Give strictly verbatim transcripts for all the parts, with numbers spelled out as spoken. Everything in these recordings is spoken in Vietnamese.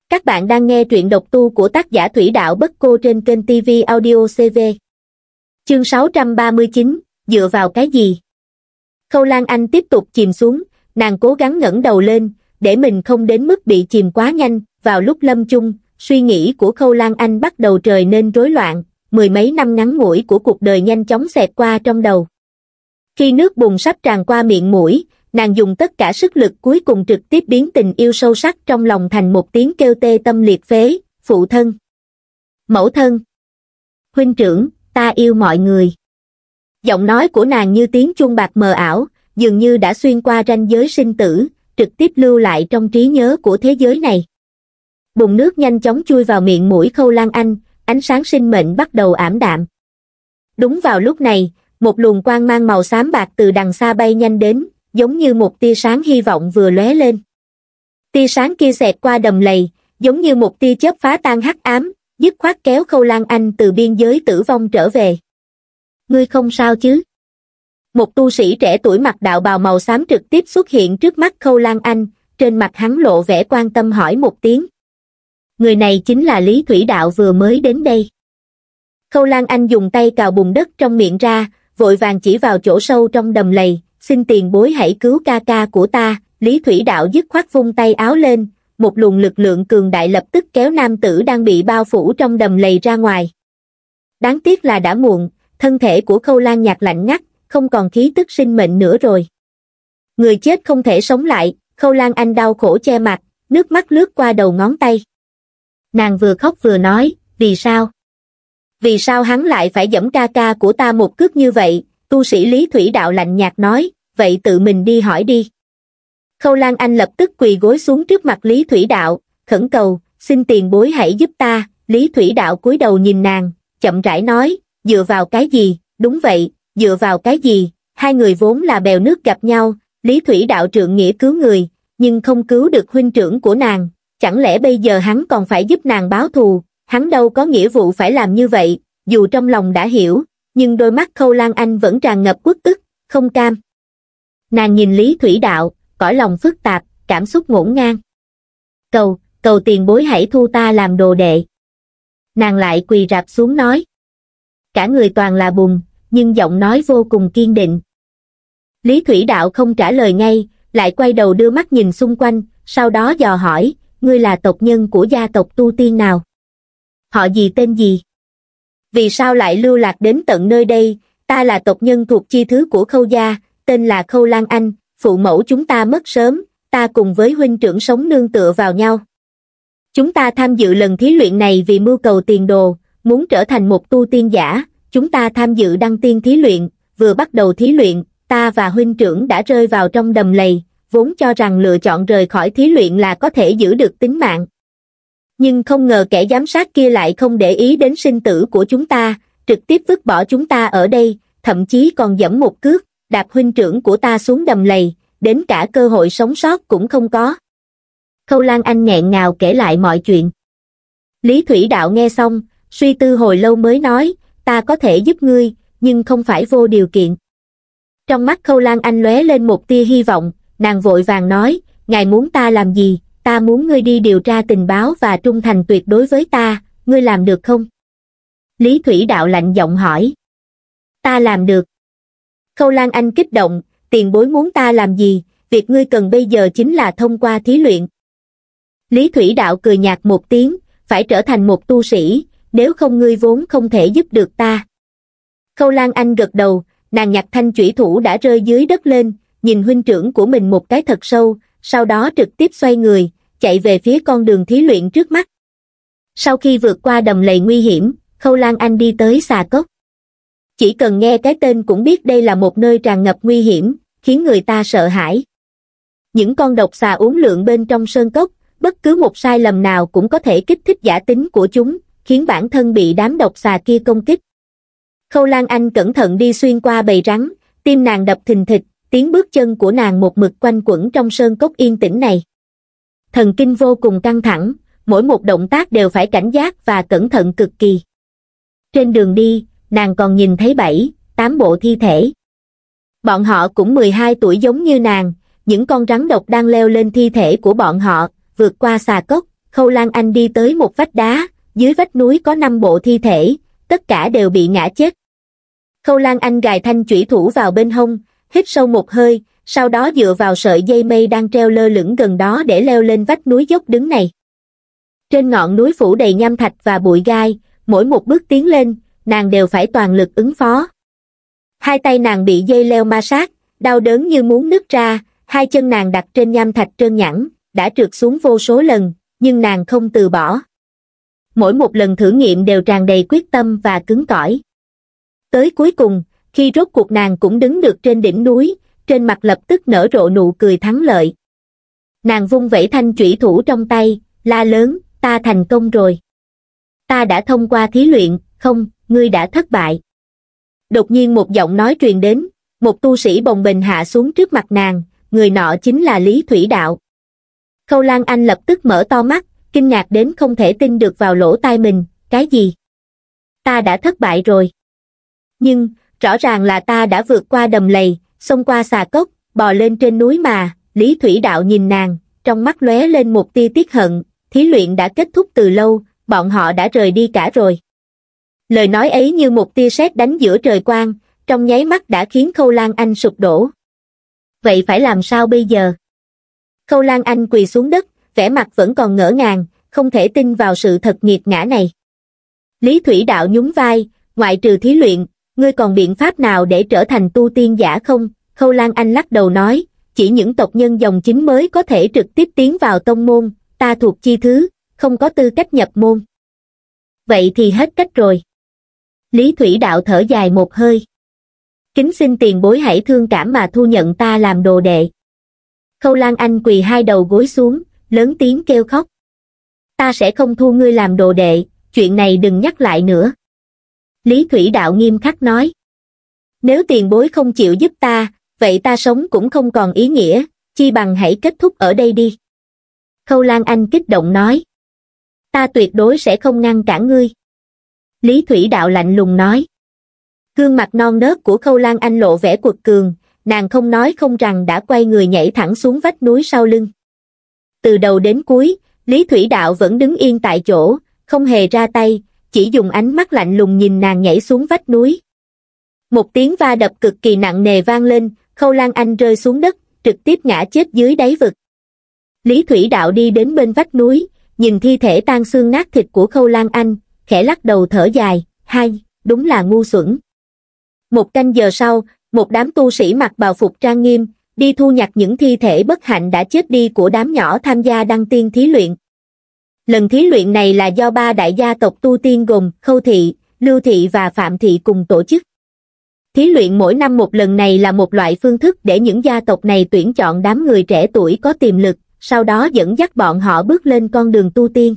Các bạn đang nghe truyện độc tu của tác giả Thủy Đạo Bất Cô trên kênh ti vi Audio xê vê. Chương sáu trăm ba mươi chín, dựa vào cái gì? Khâu Lan Anh tiếp tục chìm xuống, nàng cố gắng ngẩng đầu lên, để mình không đến mức bị chìm quá nhanh. Vào lúc lâm chung, suy nghĩ của Khâu Lan Anh bắt đầu trở nên rối loạn, mười mấy năm ngắn ngủi của cuộc đời nhanh chóng xẹt qua trong đầu. Khi nước bùn sắp tràn qua miệng mũi, nàng dùng tất cả sức lực cuối cùng trực tiếp biến tình yêu sâu sắc trong lòng thành một tiếng kêu tê tâm liệt phế: phụ thân, mẫu thân, huynh trưởng, ta yêu mọi người. Giọng nói của nàng như tiếng chuông bạc mờ ảo, dường như đã xuyên qua ranh giới sinh tử, trực tiếp lưu lại trong trí nhớ của thế giới này. Bùn nước nhanh chóng chui vào miệng mũi Khâu Lan Anh, ánh sáng sinh mệnh bắt đầu ảm đạm. Đúng vào lúc này, một luồng quang mang màu xám bạc từ đằng xa bay nhanh đến, giống như một tia sáng hy vọng vừa lóe lên. Tia sáng kia xẹt qua đầm lầy, giống như một tia chớp phá tan hắc ám, dứt khoát kéo Khâu Lan Anh từ biên giới tử vong trở về. Ngươi không sao chứ? Một tu sĩ trẻ tuổi mặc đạo bào màu xám trực tiếp xuất hiện trước mắt Khâu Lan Anh, trên mặt hắn lộ vẻ quan tâm hỏi một tiếng. Người này chính là Lý Thủy Đạo vừa mới đến đây. Khâu Lan Anh dùng tay cào bùn đất trong miệng ra, vội vàng chỉ vào chỗ sâu trong đầm lầy, xin tiền bối hãy cứu ca ca của ta. Lý Thủy Đạo dứt khoát vung tay áo lên, một luồng lực lượng cường đại lập tức kéo nam tử đang bị bao phủ trong đầm lầy ra ngoài. Đáng tiếc là đã muộn, thân thể của Khâu Lan nhạt lạnh ngắt, không còn khí tức sinh mệnh nữa rồi. Người chết không thể sống lại, Khâu Lan Anh đau khổ che mặt, nước mắt lướt qua đầu ngón tay. Nàng vừa khóc vừa nói, vì sao? Vì sao hắn lại phải giẫm ca ca của ta một cước như vậy? Tu sĩ Lý Thủy Đạo lạnh nhạt nói, vậy tự mình đi hỏi đi. Khâu Lan Anh lập tức quỳ gối xuống trước mặt Lý Thủy Đạo, khẩn cầu, xin tiền bối hãy giúp ta. Lý Thủy Đạo cúi đầu nhìn nàng, chậm rãi nói, dựa vào cái gì? Đúng vậy, dựa vào cái gì? Hai người vốn là bèo nước gặp nhau, Lý Thủy Đạo trượng nghĩa cứu người, nhưng không cứu được huynh trưởng của nàng, chẳng lẽ bây giờ hắn còn phải giúp nàng báo thù? Hắn đâu có nghĩa vụ phải làm như vậy. Dù trong lòng đã hiểu, nhưng đôi mắt Khâu Lan Anh vẫn tràn ngập uất ức, không cam. Nàng nhìn Lý Thủy Đạo, cõi lòng phức tạp, cảm xúc ngổn ngang. Cầu, cầu tiền bối hãy thu ta làm đồ đệ. Nàng lại quỳ rạp xuống nói. Cả người toàn là bùn, nhưng giọng nói vô cùng kiên định. Lý Thủy Đạo không trả lời ngay, lại quay đầu đưa mắt nhìn xung quanh, sau đó dò hỏi, ngươi là tộc nhân của gia tộc tu tiên nào? Họ gì tên gì? Vì sao lại lưu lạc đến tận nơi đây? Ta là tộc nhân thuộc chi thứ của Khâu gia, tên là Khâu Lan Anh, phụ mẫu chúng ta mất sớm, ta cùng với huynh trưởng sống nương tựa vào nhau. Chúng ta tham dự lần thí luyện này vì mưu cầu tiền đồ, muốn trở thành một tu tiên giả. Chúng ta tham dự đăng tiên thí luyện, vừa bắt đầu thí luyện, ta và huynh trưởng đã rơi vào trong đầm lầy, vốn cho rằng lựa chọn rời khỏi thí luyện là có thể giữ được tính mạng. Nhưng không ngờ kẻ giám sát kia lại không để ý đến sinh tử của chúng ta, trực tiếp vứt bỏ chúng ta ở đây, thậm chí còn giẫm một cước, đạp huynh trưởng của ta xuống đầm lầy, đến cả cơ hội sống sót cũng không có. Khâu Lan Anh nghẹn ngào kể lại mọi chuyện. Lý Thủy Đạo nghe xong, suy tư hồi lâu mới nói, ta có thể giúp ngươi, nhưng không phải vô điều kiện. Trong mắt Khâu Lan Anh lóe lên một tia hy vọng, nàng vội vàng nói, ngài muốn ta làm gì? Ta muốn ngươi đi điều tra tình báo và trung thành tuyệt đối với ta, ngươi làm được không? Lý Thủy Đạo lạnh giọng hỏi. Ta làm được. Khâu Lan Anh kích động, tiền bối muốn ta làm gì? Việc ngươi cần bây giờ chính là thông qua thí luyện. Lý Thủy Đạo cười nhạt một tiếng, phải trở thành một tu sĩ, nếu không ngươi vốn không thể giúp được ta. Khâu Lan Anh gật đầu, nàng nhặt thanh chủy thủ đã rơi dưới đất lên, nhìn huynh trưởng của mình một cái thật sâu, sau đó trực tiếp xoay người, chạy về phía con đường thí luyện trước mắt. Sau khi vượt qua đầm lầy nguy hiểm, Khâu Lan Anh đi tới xà cốc. Chỉ cần nghe cái tên cũng biết đây là một nơi tràn ngập nguy hiểm, khiến người ta sợ hãi. Những con độc xà uốn lượn bên trong sơn cốc, bất cứ một sai lầm nào cũng có thể kích thích giả tính của chúng, khiến bản thân bị đám độc xà kia công kích. Khâu Lan Anh cẩn thận đi xuyên qua bầy rắn, tim nàng đập thình thịch, tiếng bước chân của nàng một mực quanh quẩn trong sơn cốc yên tĩnh này. Thần kinh vô cùng căng thẳng, mỗi một động tác đều phải cảnh giác và cẩn thận cực kỳ. Trên đường đi, nàng còn nhìn thấy bảy, tám bộ thi thể. Bọn họ cũng mười hai tuổi giống như nàng, những con rắn độc đang leo lên thi thể của bọn họ, vượt qua xà cốc, Khâu Lan Anh đi tới một vách đá, dưới vách núi có năm bộ thi thể, tất cả đều bị ngã chết. Khâu Lan Anh gài thanh chủy thủ vào bên hông, hít sâu một hơi, sau đó dựa vào sợi dây mây đang treo lơ lửng gần đó để leo lên vách núi dốc đứng này. Trên ngọn núi phủ đầy nham thạch và bụi gai, mỗi một bước tiến lên, nàng đều phải toàn lực ứng phó. Hai tay nàng bị dây leo ma sát, đau đớn như muốn nứt ra, hai chân nàng đặt trên nham thạch trơn nhẵn, đã trượt xuống vô số lần, nhưng nàng không từ bỏ. Mỗi một lần thử nghiệm đều tràn đầy quyết tâm và cứng cỏi. Tới cuối cùng, khi rốt cuộc nàng cũng đứng được trên đỉnh núi, trên mặt lập tức nở rộ nụ cười thắng lợi. Nàng vung vẩy thanh chủy thủ trong tay, la lớn, ta thành công rồi. Ta đã thông qua thí luyện, không, ngươi đã thất bại. Đột nhiên một giọng nói truyền đến, một tu sĩ bồng bềnh hạ xuống trước mặt nàng, người nọ chính là Lý Thủy Đạo. Khâu Lan Anh lập tức mở to mắt, kinh ngạc đến không thể tin được vào lỗ tai mình, cái gì? Ta đã thất bại rồi. Nhưng, rõ ràng là ta đã vượt qua đầm lầy, xông qua xà cốc, bò lên trên núi mà. Lý Thủy Đạo nhìn nàng, trong mắt lóe lên một tia tiếc hận, thí luyện đã kết thúc từ lâu, bọn họ đã rời đi cả rồi. Lời nói ấy như một tia sét đánh giữa trời quang, trong nháy mắt đã khiến Khâu Lan Anh sụp đổ. Vậy phải làm sao bây giờ? Khâu Lan Anh quỳ xuống đất, vẻ mặt vẫn còn ngỡ ngàng, không thể tin vào sự thật nghiệt ngã này. Lý Thủy Đạo nhún vai, ngoại trừ thí luyện, ngươi còn biện pháp nào để trở thành tu tiên giả không? Khâu Lan Anh lắc đầu nói, chỉ những tộc nhân dòng chính mới có thể trực tiếp tiến vào tông môn, ta thuộc chi thứ, không có tư cách nhập môn. Vậy thì hết cách rồi. Lý Thủy Đạo thở dài một hơi. Kính xin tiền bối hãy thương cảm mà thu nhận ta làm đồ đệ. Khâu Lan Anh quỳ hai đầu gối xuống, lớn tiếng kêu khóc. Ta sẽ không thu ngươi làm đồ đệ, chuyện này đừng nhắc lại nữa. Lý Thủy Đạo nghiêm khắc nói. Nếu tiền bối không chịu giúp ta, vậy ta sống cũng không còn ý nghĩa, chi bằng hãy kết thúc ở đây đi. Khâu Lan Anh kích động nói. Ta tuyệt đối sẽ không ngăn cản ngươi. Lý Thủy Đạo lạnh lùng nói. Gương mặt non nớt của Khâu Lan Anh lộ vẻ quật cường, nàng không nói không rằng đã quay người nhảy thẳng xuống vách núi sau lưng. Từ đầu đến cuối, Lý Thủy Đạo vẫn đứng yên tại chỗ, không hề ra tay, chỉ dùng ánh mắt lạnh lùng nhìn nàng nhảy xuống vách núi. Một tiếng va đập cực kỳ nặng nề vang lên, Khâu Lan Anh rơi xuống đất, trực tiếp ngã chết dưới đáy vực. Lý Thủy Đạo đi đến bên vách núi, nhìn thi thể tan xương nát thịt của Khâu Lan Anh, khẽ lắc đầu thở dài, hai, đúng là ngu xuẩn. Một canh giờ sau, một đám tu sĩ mặc bào phục trang nghiêm, đi thu nhặt những thi thể bất hạnh đã chết đi của đám nhỏ tham gia đăng tiên thí luyện. Lần thí luyện này là do ba đại gia tộc tu tiên gồm Khâu Thị, Lưu Thị và Phạm Thị cùng tổ chức. Thí luyện mỗi năm một lần này là một loại phương thức để những gia tộc này tuyển chọn đám người trẻ tuổi có tiềm lực, sau đó dẫn dắt bọn họ bước lên con đường tu tiên.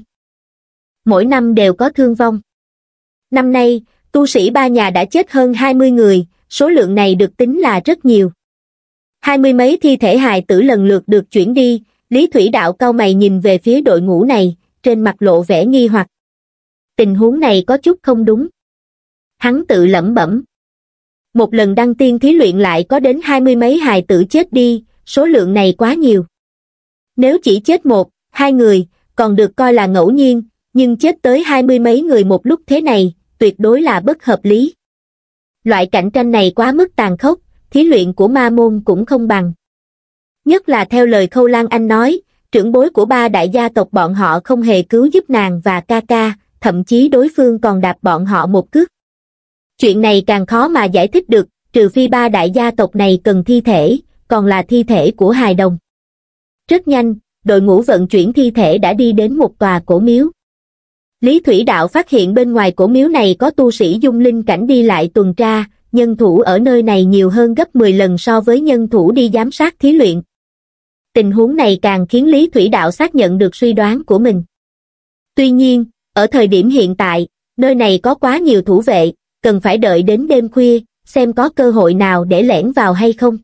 Mỗi năm đều có thương vong. Năm nay, tu sĩ ba nhà đã chết hơn hai mươi người, số lượng này được tính là rất nhiều. Hai mươi mấy thi thể hài tử lần lượt được chuyển đi, Lý Thủy Đạo cau mày nhìn về phía đội ngũ này, trên mặt lộ vẻ nghi hoặc. Tình huống này có chút không đúng. Hắn tự lẩm bẩm. Một lần đăng tiên thí luyện lại có đến hai mươi mấy hài tử chết đi, số lượng này quá nhiều. Nếu chỉ chết một, hai người, còn được coi là ngẫu nhiên, nhưng chết tới hai mươi mấy người một lúc thế này, tuyệt đối là bất hợp lý. Loại cạnh tranh này quá mức tàn khốc, thí luyện của ma môn cũng không bằng. Nhất là theo lời Khâu Lan Anh nói, trưởng bối của ba đại gia tộc bọn họ không hề cứu giúp nàng và ca ca, thậm chí đối phương còn đạp bọn họ một cước. Chuyện này càng khó mà giải thích được, trừ phi ba đại gia tộc này cần thi thể, còn là thi thể của hài đồng. Rất nhanh, đội ngũ vận chuyển thi thể đã đi đến một tòa cổ miếu. Lý Thủy Đạo phát hiện bên ngoài cổ miếu này có tu sĩ dung linh cảnh đi lại tuần tra, nhân thủ ở nơi này nhiều hơn gấp mười lần so với nhân thủ đi giám sát thí luyện. Tình huống này càng khiến Lý Thủy Đạo xác nhận được suy đoán của mình. Tuy nhiên, ở thời điểm hiện tại, nơi này có quá nhiều thủ vệ, cần phải đợi đến đêm khuya, xem có cơ hội nào để lẻn vào hay không.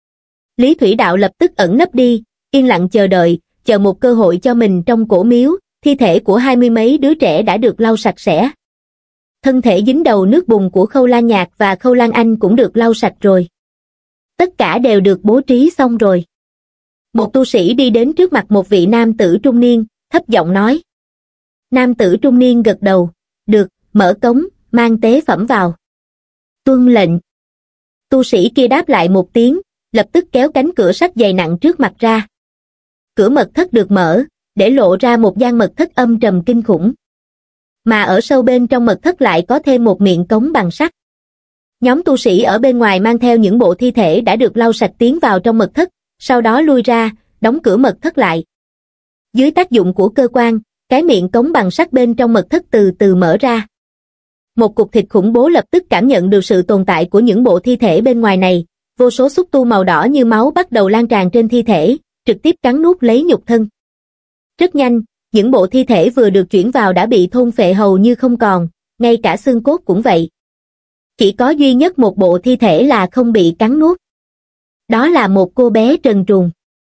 Lý Thủy Đạo lập tức ẩn nấp đi, yên lặng chờ đợi, chờ một cơ hội cho mình trong cổ miếu, thi thể của hai mươi mấy đứa trẻ đã được lau sạch sẽ. Thân thể dính đầu nước bùn của Khâu Lan Nhạc và Khâu Lan Anh cũng được lau sạch rồi. Tất cả đều được bố trí xong rồi. Một tu sĩ đi đến trước mặt một vị nam tử trung niên, thấp giọng nói. Nam tử trung niên gật đầu, được, mở cống, mang tế phẩm vào. Tuân lệnh. Tu sĩ kia đáp lại một tiếng, lập tức kéo cánh cửa sắt dày nặng trước mặt ra. Cửa mật thất được mở, để lộ ra một gian mật thất âm trầm kinh khủng. Mà ở sâu bên trong mật thất lại có thêm một miệng cống bằng sắt. Nhóm tu sĩ ở bên ngoài mang theo những bộ thi thể đã được lau sạch tiến vào trong mật thất, sau đó lui ra, đóng cửa mật thất lại. Dưới tác dụng của cơ quan, cái miệng cống bằng sắt bên trong mật thất từ từ mở ra. Một cục thịt khủng bố lập tức cảm nhận được sự tồn tại của những bộ thi thể bên ngoài này, vô số xúc tu màu đỏ như máu bắt đầu lan tràn trên thi thể, trực tiếp cắn nuốt lấy nhục thân. Rất nhanh, những bộ thi thể vừa được chuyển vào đã bị thôn phệ hầu như không còn, ngay cả xương cốt cũng vậy. Chỉ có duy nhất một bộ thi thể là không bị cắn nuốt. Đó là một cô bé trần truồng.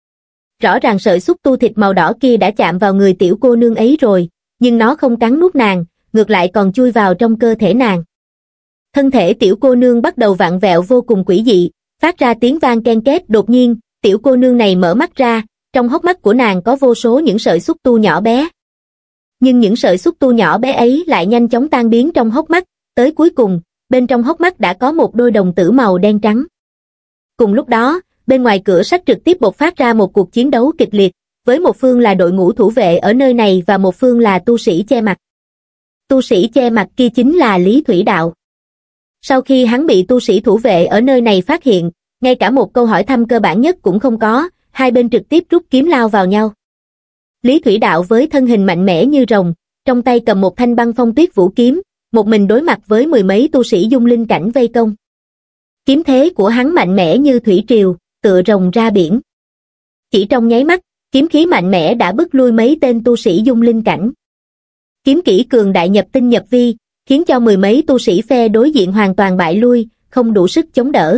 Rõ ràng sợi xúc tu thịt màu đỏ kia đã chạm vào người tiểu cô nương ấy rồi, nhưng nó không cắn nuốt nàng, ngược lại còn chui vào trong cơ thể nàng. Thân thể tiểu cô nương bắt đầu vặn vẹo vô cùng quỷ dị, phát ra tiếng vang ken két. Đột nhiên, tiểu cô nương này mở mắt ra, trong hốc mắt của nàng có vô số những sợi xúc tu nhỏ bé. Nhưng những sợi xúc tu nhỏ bé ấy lại nhanh chóng tan biến trong hốc mắt, tới cuối cùng, bên trong hốc mắt đã có một đôi đồng tử màu đen trắng. Cùng lúc đó, bên ngoài cửa sắt trực tiếp bộc phát ra một cuộc chiến đấu kịch liệt, với một phương là đội ngũ thủ vệ ở nơi này và một phương là tu sĩ che mặt. Tu sĩ che mặt kia chính là Lý Thủy Đạo. Sau khi hắn bị tu sĩ thủ vệ ở nơi này phát hiện, ngay cả một câu hỏi thăm cơ bản nhất cũng không có, hai bên trực tiếp rút kiếm lao vào nhau. Lý Thủy Đạo với thân hình mạnh mẽ như rồng, trong tay cầm một thanh băng phong tuyết vũ kiếm, một mình đối mặt với mười mấy tu sĩ dung linh cảnh vây công. Kiếm thế của hắn mạnh mẽ như thủy triều, tựa rồng ra biển. Chỉ trong nháy mắt, kiếm khí mạnh mẽ đã bức lui mấy tên tu sĩ dung linh cảnh. Kiếm kỹ cường đại nhập tinh nhập vi, khiến cho mười mấy tu sĩ phe đối diện hoàn toàn bại lui, không đủ sức chống đỡ.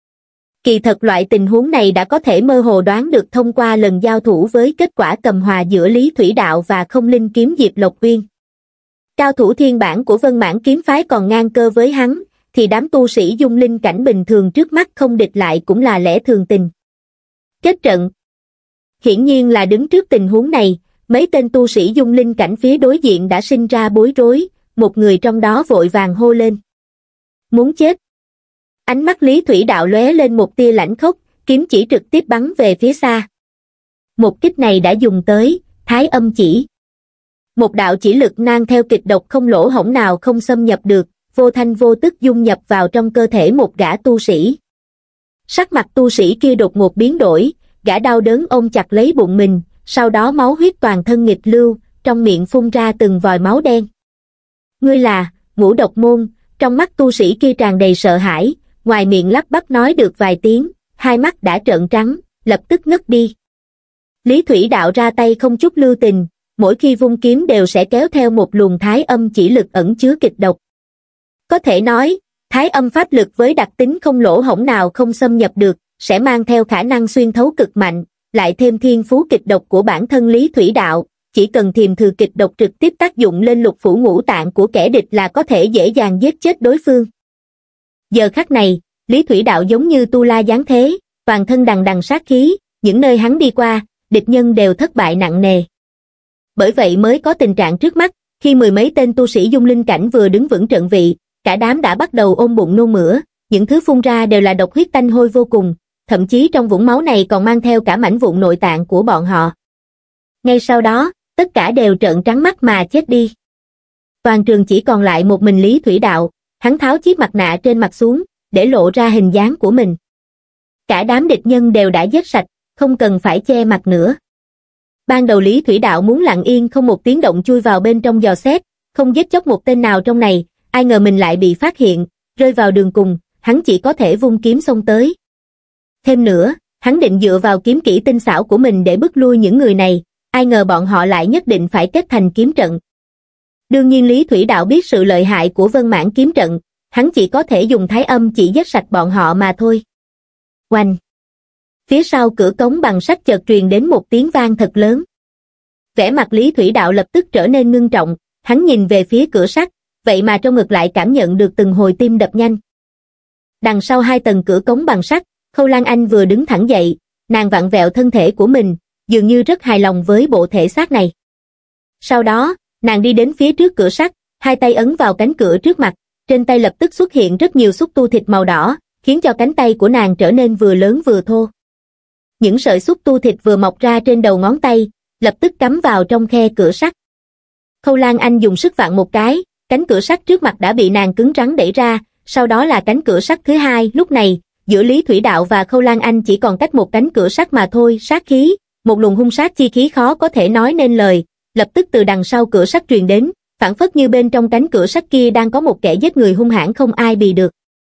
Kỳ thật loại tình huống này đã có thể mơ hồ đoán được thông qua lần giao thủ với kết quả cầm hòa giữa Lý Thủy Đạo và Không Linh Kiếm Diệp Lộc Uyên. Cao thủ thiên bản của Vân Mãn kiếm phái còn ngang cơ với hắn, thì đám tu sĩ dung linh cảnh bình thường trước mắt không địch lại cũng là lẽ thường tình. Kết trận. Hiển nhiên là đứng trước tình huống này, mấy tên tu sĩ dung linh cảnh phía đối diện đã sinh ra bối rối, một người trong đó vội vàng hô lên. Muốn chết. Ánh mắt Lý Thủy Đạo lóe lên một tia lãnh khốc, kiếm chỉ trực tiếp bắn về phía xa. Một kích này đã dùng tới, Thái Âm Chỉ. Một đạo chỉ lực nang theo kịch độc không lỗ hổng nào không xâm nhập được, vô thanh vô tức dung nhập vào trong cơ thể một gã tu sĩ. Sắc mặt tu sĩ kia đột ngột biến đổi, gã đau đớn ôm chặt lấy bụng mình, sau đó máu huyết toàn thân nghịch lưu, trong miệng phun ra từng vòi máu đen. Ngươi là, Ngũ Độc Môn, trong mắt tu sĩ kia tràn đầy sợ hãi, ngoài miệng lắp bắp nói được vài tiếng, hai mắt đã trợn trắng, lập tức ngất đi. Lý Thủy Đạo ra tay không chút lưu tình, mỗi khi vung kiếm đều sẽ kéo theo một luồng thái âm chỉ lực ẩn chứa kịch độc. Có thể nói, thái âm pháp lực với đặc tính không lỗ hổng nào không xâm nhập được, sẽ mang theo khả năng xuyên thấu cực mạnh, lại thêm thiên phú kịch độc của bản thân Lý Thủy Đạo, chỉ cần thiềm thừa kịch độc trực tiếp tác dụng lên lục phủ ngũ tạng của kẻ địch là có thể dễ dàng giết chết đối phương. Giờ khắc này, Lý Thủy Đạo giống như tu la giáng thế, toàn thân đằng đằng sát khí, những nơi hắn đi qua, địch nhân đều thất bại nặng nề. Bởi vậy mới có tình trạng trước mắt, khi mười mấy tên tu sĩ dung linh cảnh vừa đứng vững trận vị, cả đám đã bắt đầu ôm bụng nôn mửa, những thứ phun ra đều là độc huyết tanh hôi vô cùng, thậm chí trong vũng máu này còn mang theo cả mảnh vụn nội tạng của bọn họ. Ngay sau đó, tất cả đều trợn trắng mắt mà chết đi. Toàn trường chỉ còn lại một mình Lý Thủy Đạo, hắn tháo chiếc mặt nạ trên mặt xuống, để lộ ra hình dáng của mình. Cả đám địch nhân đều đã giết sạch, không cần phải che mặt nữa. Ban đầu Lý Thủy Đạo muốn lặng yên không một tiếng động chui vào bên trong dò xét, không giết chóc một tên nào trong này, ai ngờ mình lại bị phát hiện, rơi vào đường cùng, hắn chỉ có thể vung kiếm xông tới. Thêm nữa, hắn định dựa vào kiếm kỹ tinh xảo của mình để bức lui những người này, ai ngờ bọn họ lại nhất định phải kết thành kiếm trận. Đương nhiên Lý Thủy Đạo biết sự lợi hại của Vân Mãn kiếm trận, hắn chỉ có thể dùng thái âm chỉ giết sạch bọn họ mà thôi. Oanh! Phía sau cửa cống bằng sắt chợt truyền đến một tiếng vang thật lớn. Vẻ mặt Lý Thủy Đạo lập tức trở nên ngưng trọng, hắn nhìn về phía cửa sắt, vậy mà trong ngực lại cảm nhận được từng hồi tim đập nhanh. Đằng sau hai tầng cửa cống bằng sắt, Khâu Lan Anh vừa đứng thẳng dậy, nàng vặn vẹo thân thể của mình, dường như rất hài lòng với bộ thể xác này. Sau đó, nàng đi đến phía trước cửa sắt, hai tay ấn vào cánh cửa trước mặt, trên tay lập tức xuất hiện rất nhiều xúc tu thịt màu đỏ, khiến cho cánh tay của nàng trở nên vừa lớn vừa thô. Những sợi xúc tu thịt vừa mọc ra trên đầu ngón tay, lập tức cắm vào trong khe cửa sắt. Khâu Lan Anh dùng sức vặn một cái, cánh cửa sắt trước mặt đã bị nàng cứng rắn đẩy ra, sau đó là cánh cửa sắt thứ hai. Lúc này, giữa Lý Thủy Đạo và Khâu Lan Anh chỉ còn cách một cánh cửa sắt mà thôi. Sát khí, một luồng hung sát chi khí khó có thể nói nên lời, lập tức từ đằng sau cửa sắt truyền đến, phảng phất như bên trong cánh cửa sắt kia đang có một kẻ giết người hung hãn không ai bì được.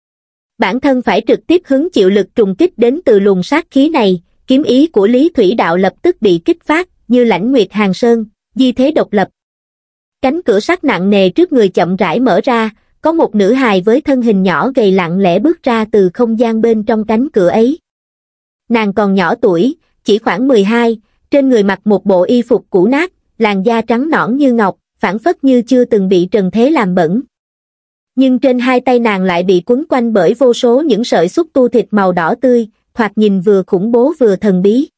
Bản thân phải trực tiếp hứng chịu lực trùng kích đến từ luồng sát khí này, kiếm ý của Lý Thủy Đạo lập tức bị kích phát, như lãnh nguyệt hàng sơn, di thế độc lập. Cánh cửa sắt nặng nề trước người chậm rãi mở ra, có một nữ hài với thân hình nhỏ gầy lặng lẽ bước ra từ không gian bên trong cánh cửa ấy. Nàng còn nhỏ tuổi, chỉ khoảng mười hai, trên người mặc một bộ y phục cũ nát, làn da trắng nõn như ngọc, phảng phất như chưa từng bị trần thế làm bẩn. Nhưng trên hai tay nàng lại bị quấn quanh bởi vô số những sợi xúc tu thịt màu đỏ tươi, thoạt nhìn vừa khủng bố vừa thần bí.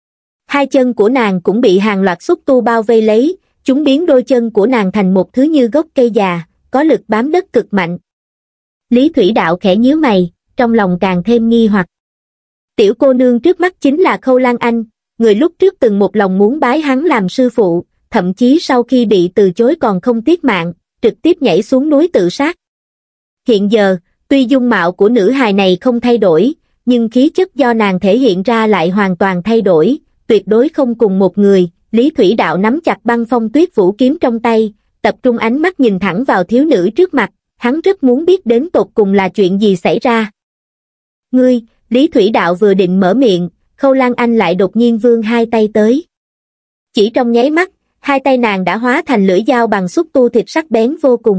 Hai chân của nàng cũng bị hàng loạt xúc tu bao vây lấy, chúng biến đôi chân của nàng thành một thứ như gốc cây già, có lực bám đất cực mạnh. Lý Thủy Đạo khẽ nhíu mày, trong lòng càng thêm nghi hoặc. Tiểu cô nương trước mắt chính là Khâu Lan Anh, người lúc trước từng một lòng muốn bái hắn làm sư phụ, thậm chí sau khi bị từ chối còn không tiếc mạng, trực tiếp nhảy xuống núi tự sát. Hiện giờ, tuy dung mạo của nữ hài này không thay đổi, nhưng khí chất do nàng thể hiện ra lại hoàn toàn thay đổi, tuyệt đối không cùng một người. Lý Thủy Đạo nắm chặt băng phong tuyết vũ kiếm trong tay, tập trung ánh mắt nhìn thẳng vào thiếu nữ trước mặt, hắn rất muốn biết đến tột cùng là chuyện gì xảy ra. Ngươi, Lý Thủy Đạo vừa định mở miệng, Khâu Lan Anh lại đột nhiên vươn hai tay tới. Chỉ trong nháy mắt, hai tay nàng đã hóa thành lưỡi dao bằng xúc tu thịt sắc bén vô cùng.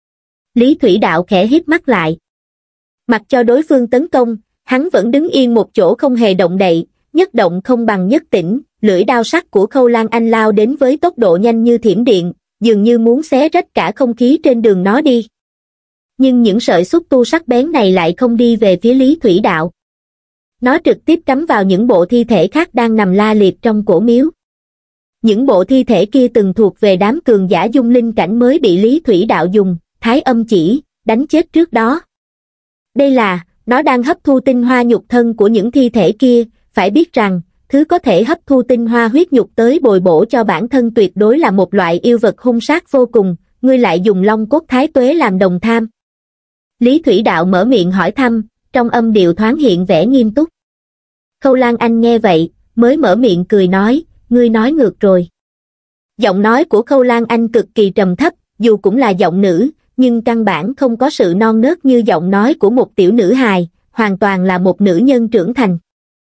Lý Thủy Đạo khẽ híp mắt lại. Mặc cho đối phương tấn công, hắn vẫn đứng yên một chỗ không hề động đậy, nhất động không bằng nhất tĩnh. Lưỡi đao sắc của Khâu Lan Anh lao đến với tốc độ nhanh như thiểm điện, dường như muốn xé rách cả không khí trên đường nó đi. Nhưng những sợi xúc tu sắc bén này lại không đi về phía Lý Thủy Đạo. Nó trực tiếp cắm vào những bộ thi thể khác đang nằm la liệt trong cổ miếu. Những bộ thi thể kia từng thuộc về đám cường giả dung linh cảnh mới bị Lý Thủy Đạo dùng Thái Âm Chỉ đánh chết trước đó. Đây là, nó đang hấp thu tinh hoa nhục thân của những thi thể kia, phải biết rằng thứ có thể hấp thu tinh hoa huyết nhục tới bồi bổ cho bản thân tuyệt đối là một loại yêu vật hung sát vô cùng, ngươi lại dùng long cốt thái tuế làm đồng tham. Lý Thủy Đạo mở miệng hỏi thăm, trong âm điệu thoáng hiện vẻ nghiêm túc. Khâu Lan Anh nghe vậy, mới mở miệng cười nói, ngươi nói ngược rồi. Giọng nói của Khâu Lan Anh cực kỳ trầm thấp, dù cũng là giọng nữ, nhưng căn bản không có sự non nớt như giọng nói của một tiểu nữ hài, hoàn toàn là một nữ nhân trưởng thành.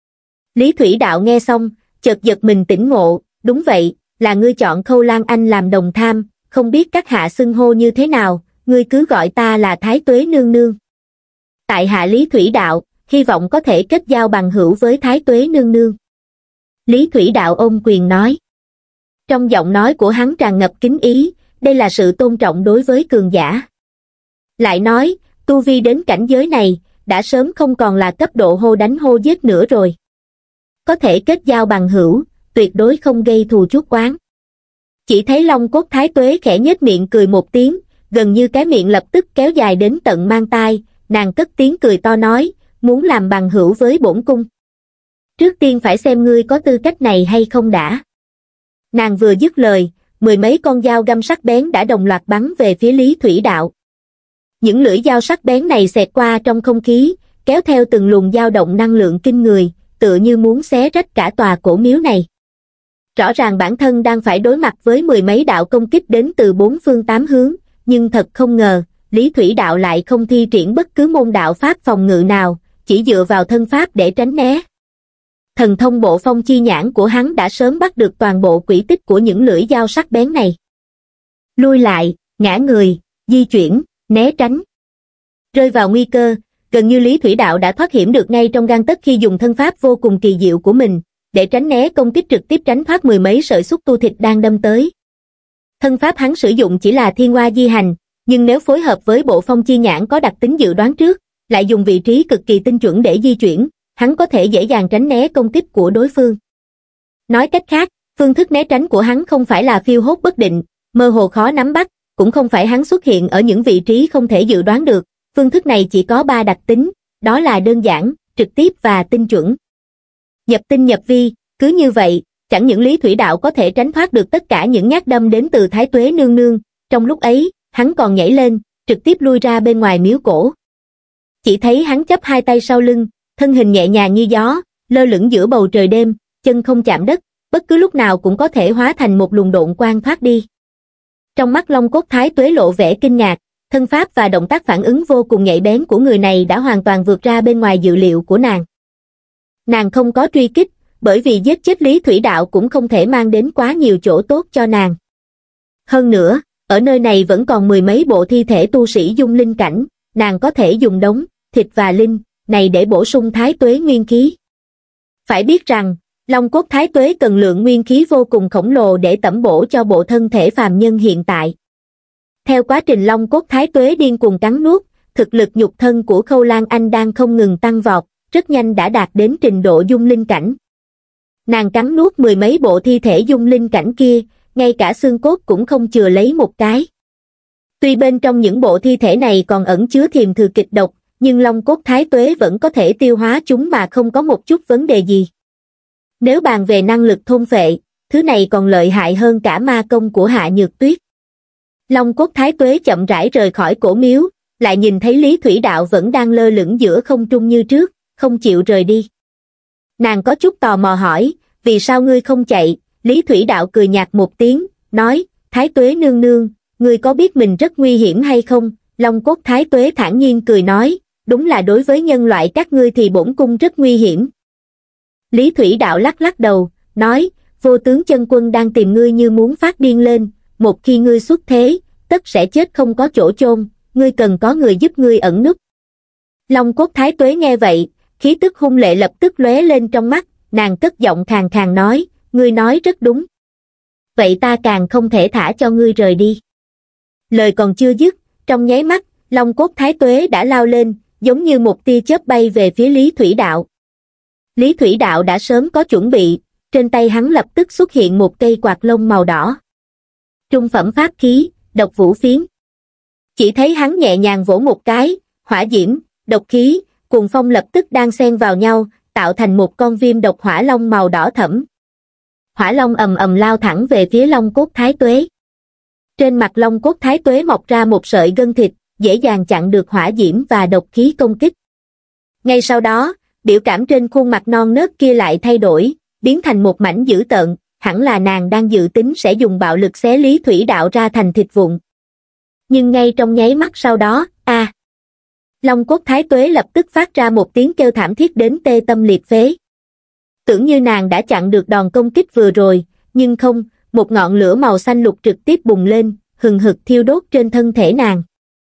Lý Thủy Đạo nghe xong, chợt giật mình tỉnh ngộ, đúng vậy, là ngươi chọn Khâu Lan Anh làm đồng tham, không biết các hạ xưng hô như thế nào, ngươi cứ gọi ta là Thái Tuế nương nương. Tại hạ Lý Thủy Đạo, hy vọng có thể kết giao bằng hữu với Thái Tuế nương nương. Lý Thủy Đạo ôm quyền nói. Trong giọng nói của hắn tràn ngập kính ý, đây là sự tôn trọng đối với cường giả. Lại nói, tu vi đến cảnh giới này, đã sớm không còn là cấp độ hô đánh hô giết nữa rồi. Có thể kết giao bằng hữu, tuyệt đối không gây thù chuốc oán. Chỉ thấy Long Cốt Thái Tuế khẽ nhếch miệng cười một tiếng, gần như cái miệng lập tức kéo dài đến tận mang tai, nàng cất tiếng cười to nói, muốn làm bằng hữu với bổn cung. Trước tiên phải xem ngươi có tư cách này hay không đã. Nàng vừa dứt lời, mười mấy con dao găm sắc bén đã đồng loạt bắn về phía Lý Thủy Đạo. Những lưỡi dao sắc bén này xẹt qua trong không khí, kéo theo từng luồng dao động năng lượng kinh người, tựa như muốn xé rách cả tòa cổ miếu này. Rõ ràng bản thân đang phải đối mặt với mười mấy đạo công kích đến từ bốn phương tám hướng, nhưng thật không ngờ, Lý Thủy Đạo lại không thi triển bất cứ môn đạo pháp phòng ngự nào, chỉ dựa vào thân pháp để tránh né. Thần thông bộ phong chi nhãn của hắn đã sớm bắt được toàn bộ quỹ tích của những lưỡi dao sắc bén này. Lui lại, ngã người, di chuyển, né tránh. Rơi vào nguy cơ, gần như Lý Thủy Đạo đã thoát hiểm được ngay trong gang tấc khi dùng thân pháp vô cùng kỳ diệu của mình, để tránh né công kích trực tiếp tránh thoát mười mấy sợi xúc tu thịt đang đâm tới. Thân pháp hắn sử dụng chỉ là thiên hoa di hành, nhưng nếu phối hợp với bộ phong chi nhãn có đặc tính dự đoán trước, lại dùng vị trí cực kỳ tinh chuẩn để di chuyển, hắn có thể dễ dàng tránh né công kích của đối phương. Nói cách khác, Phương thức né tránh của hắn không phải là phiêu hốt bất định, mơ hồ khó nắm bắt, cũng không phải hắn xuất hiện ở những vị trí không thể dự đoán được, phương thức này chỉ có ba đặc tính, đó là đơn giản, trực tiếp và tinh chuẩn. Nhập tinh nhập vi, cứ như vậy, chẳng những Lý Thủy Đạo có thể tránh thoát được tất cả những nhát đâm đến từ Thái Tuế nương nương, trong lúc ấy, hắn còn nhảy lên, trực tiếp lui ra bên ngoài miếu cổ. Chỉ thấy hắn chắp hai tay sau lưng, thân hình nhẹ nhàng như gió, lơ lửng giữa bầu trời đêm, chân không chạm đất, bất cứ lúc nào cũng có thể hóa thành một luồng độn quang thoát đi. Trong mắt Long Cốt Thái Tuế lộ vẻ kinh ngạc, thân pháp và động tác phản ứng vô cùng nhạy bén của người này đã hoàn toàn vượt ra bên ngoài dự liệu của nàng. Nàng không có truy kích, bởi vì giết chết Lý Thủy Đạo cũng không thể mang đến quá nhiều chỗ tốt cho nàng. Hơn nữa, ở nơi này vẫn còn mười mấy bộ thi thể tu sĩ dung linh cảnh, nàng có thể dùng đống, thịt và linh, này để bổ sung Thái Tuế nguyên khí. Phải biết rằng, Long Cốt Thái Tuế cần lượng nguyên khí vô cùng khổng lồ để tẩm bổ cho bộ thân thể phàm nhân hiện tại. Theo quá trình Long Cốt Thái Tuế điên cuồng cắn nuốt, thực lực nhục thân của Khâu Lan Anh đang không ngừng tăng vọt, rất nhanh đã đạt đến trình độ dung linh cảnh. Nàng cắn nuốt mười mấy bộ thi thể dung linh cảnh kia, ngay cả xương cốt cũng không chừa lấy một cái. Tuy bên trong những bộ thi thể này còn ẩn chứa thiềm thừa kịch độc, nhưng Long Cốt Thái Tuế vẫn có thể tiêu hóa chúng mà không có một chút vấn đề gì. Nếu bàn về năng lực thôn phệ, thứ này còn lợi hại hơn cả ma công của Hạ Nhược Tuyết. Long Cốt Thái Tuế chậm rãi rời khỏi cổ miếu, lại nhìn thấy Lý Thủy Đạo vẫn đang lơ lửng giữa không trung như trước, không chịu rời đi. Nàng có chút tò mò hỏi, vì sao ngươi không chạy? Lý Thủy Đạo cười nhạt một tiếng, nói, Thái Tuế nương nương, ngươi có biết mình rất nguy hiểm hay không? Long Cốt Thái Tuế thản nhiên cười nói, đúng là đối với nhân loại các ngươi thì bổn cung rất nguy hiểm. Lý Thủy Đạo lắc lắc đầu, nói, vô tướng chân quân đang tìm ngươi như muốn phát điên lên, một khi ngươi xuất thế, tất sẽ chết không có chỗ chôn, ngươi cần có người giúp ngươi ẩn núp. Long Cốt Thái Tuế nghe vậy, khí tức hung lệ lập tức lóe lên trong mắt, nàng cất giọng khàn khàn nói, ngươi nói rất đúng. Vậy ta càng không thể thả cho ngươi rời đi. Lời còn chưa dứt, trong nháy mắt, Long Cốt Thái Tuế đã lao lên, giống như một tia chớp bay về phía Lý Thủy Đạo. Lý Thủy Đạo đã sớm có chuẩn bị, trên tay hắn lập tức xuất hiện một cây quạt lông màu đỏ. Trung phẩm pháp khí, độc vũ phiến. Chỉ thấy hắn nhẹ nhàng vỗ một cái, hỏa diễm, độc khí, cuồng phong lập tức đan xen vào nhau, tạo thành một con viêm độc hỏa long màu đỏ thẫm. Hỏa long ầm ầm lao thẳng về phía Long Cốt Thái Tuế. Trên mặt Long Cốt Thái Tuế mọc ra một sợi gân thịt, dễ dàng chặn được hỏa diễm và độc khí công kích. Ngay sau đó, biểu cảm trên khuôn mặt non nớt kia lại thay đổi, biến thành một mảnh dữ tợn, hẳn là nàng đang dự tính sẽ dùng bạo lực xé Lý Thủy Đạo ra thành thịt vụn. Nhưng ngay trong nháy mắt sau đó, a à, Long Cốt Thái Tuế lập tức phát ra một tiếng kêu thảm thiết đến tê tâm liệt phế. Tưởng như nàng đã chặn được đòn công kích vừa rồi, nhưng không, một ngọn lửa màu xanh lục trực tiếp bùng lên, hừng hực thiêu đốt trên thân thể nàng.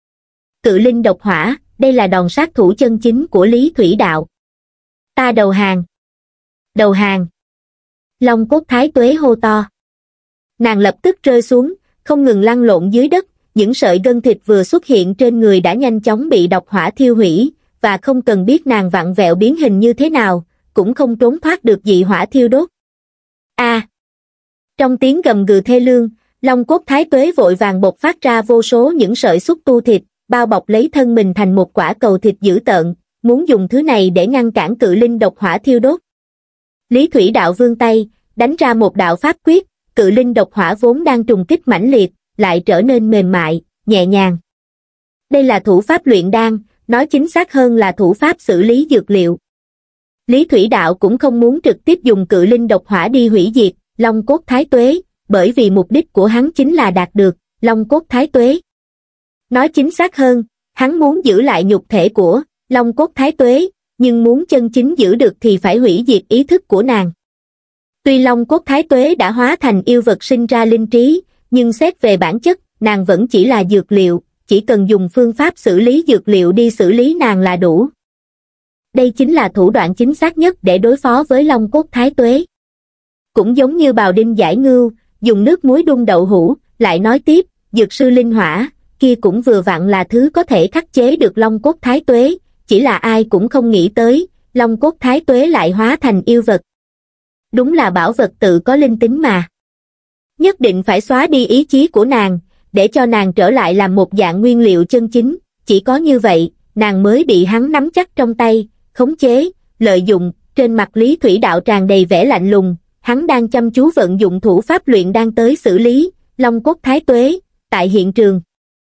Cự linh độc hỏa, đây là đòn sát thủ chân chính của Lý Thủy Đạo. Ta đầu hàng. Đầu hàng. Long Cốt Thái Tuế hô to. Nàng lập tức rơi xuống, không ngừng lăn lộn dưới đất, những sợi gân thịt vừa xuất hiện trên người đã nhanh chóng bị độc hỏa thiêu hủy, và không cần biết nàng vặn vẹo biến hình như thế nào, cũng không trốn thoát được dị hỏa thiêu đốt. A! À, trong tiếng gầm gừ thê lương, Long Cốt Thái Tuế vội vàng bộc phát ra vô số những sợi xúc tu thịt, bao bọc lấy thân mình thành một quả cầu thịt dữ tợn, muốn dùng thứ này để ngăn cản cự linh độc hỏa thiêu đốt. Lý Thủy Đạo vươn tay, đánh ra một đạo pháp quyết, cự linh độc hỏa vốn đang trùng kích mãnh liệt, lại trở nên mềm mại, nhẹ nhàng. Đây là thủ pháp luyện đan, nói chính xác hơn là thủ pháp xử lý dược liệu. Lý Thủy Đạo cũng không muốn trực tiếp dùng cự linh độc hỏa đi hủy diệt Long Cốt Thái Tuế, bởi vì mục đích của hắn chính là đạt được Long Cốt Thái Tuế. Nói chính xác hơn, hắn muốn giữ lại nhục thể của Long Cốt Thái Tuế, nhưng muốn chân chính giữ được thì phải hủy diệt ý thức của nàng. Tuy Long Cốt Thái Tuế đã hóa thành yêu vật sinh ra linh trí, nhưng xét về bản chất, nàng vẫn chỉ là dược liệu, chỉ cần dùng phương pháp xử lý dược liệu đi xử lý nàng là đủ. Đây chính là thủ đoạn chính xác nhất để đối phó với Long Cốt Thái Tuế. Cũng giống như bào đinh giải ngưu, dùng nước muối đun đậu hũ, lại nói tiếp, dược sư linh hỏa, kia cũng vừa vặn là thứ có thể khắc chế được Long Cốt Thái Tuế, chỉ là ai cũng không nghĩ tới, Long Cốt Thái Tuế lại hóa thành yêu vật. đúng là bảo vật tự có linh tính mà. Nhất định phải xóa đi ý chí của nàng, để cho nàng trở lại làm một dạng nguyên liệu chân chính, chỉ có như vậy, nàng mới bị hắn nắm chắc trong tay, khống chế, lợi dụng. Trên mặt Lý Thủy Đạo tràn đầy vẻ lạnh lùng, hắn đang chăm chú vận dụng thủ pháp luyện đan tới xử lý Long Cốt Thái Tuế. Tại hiện trường,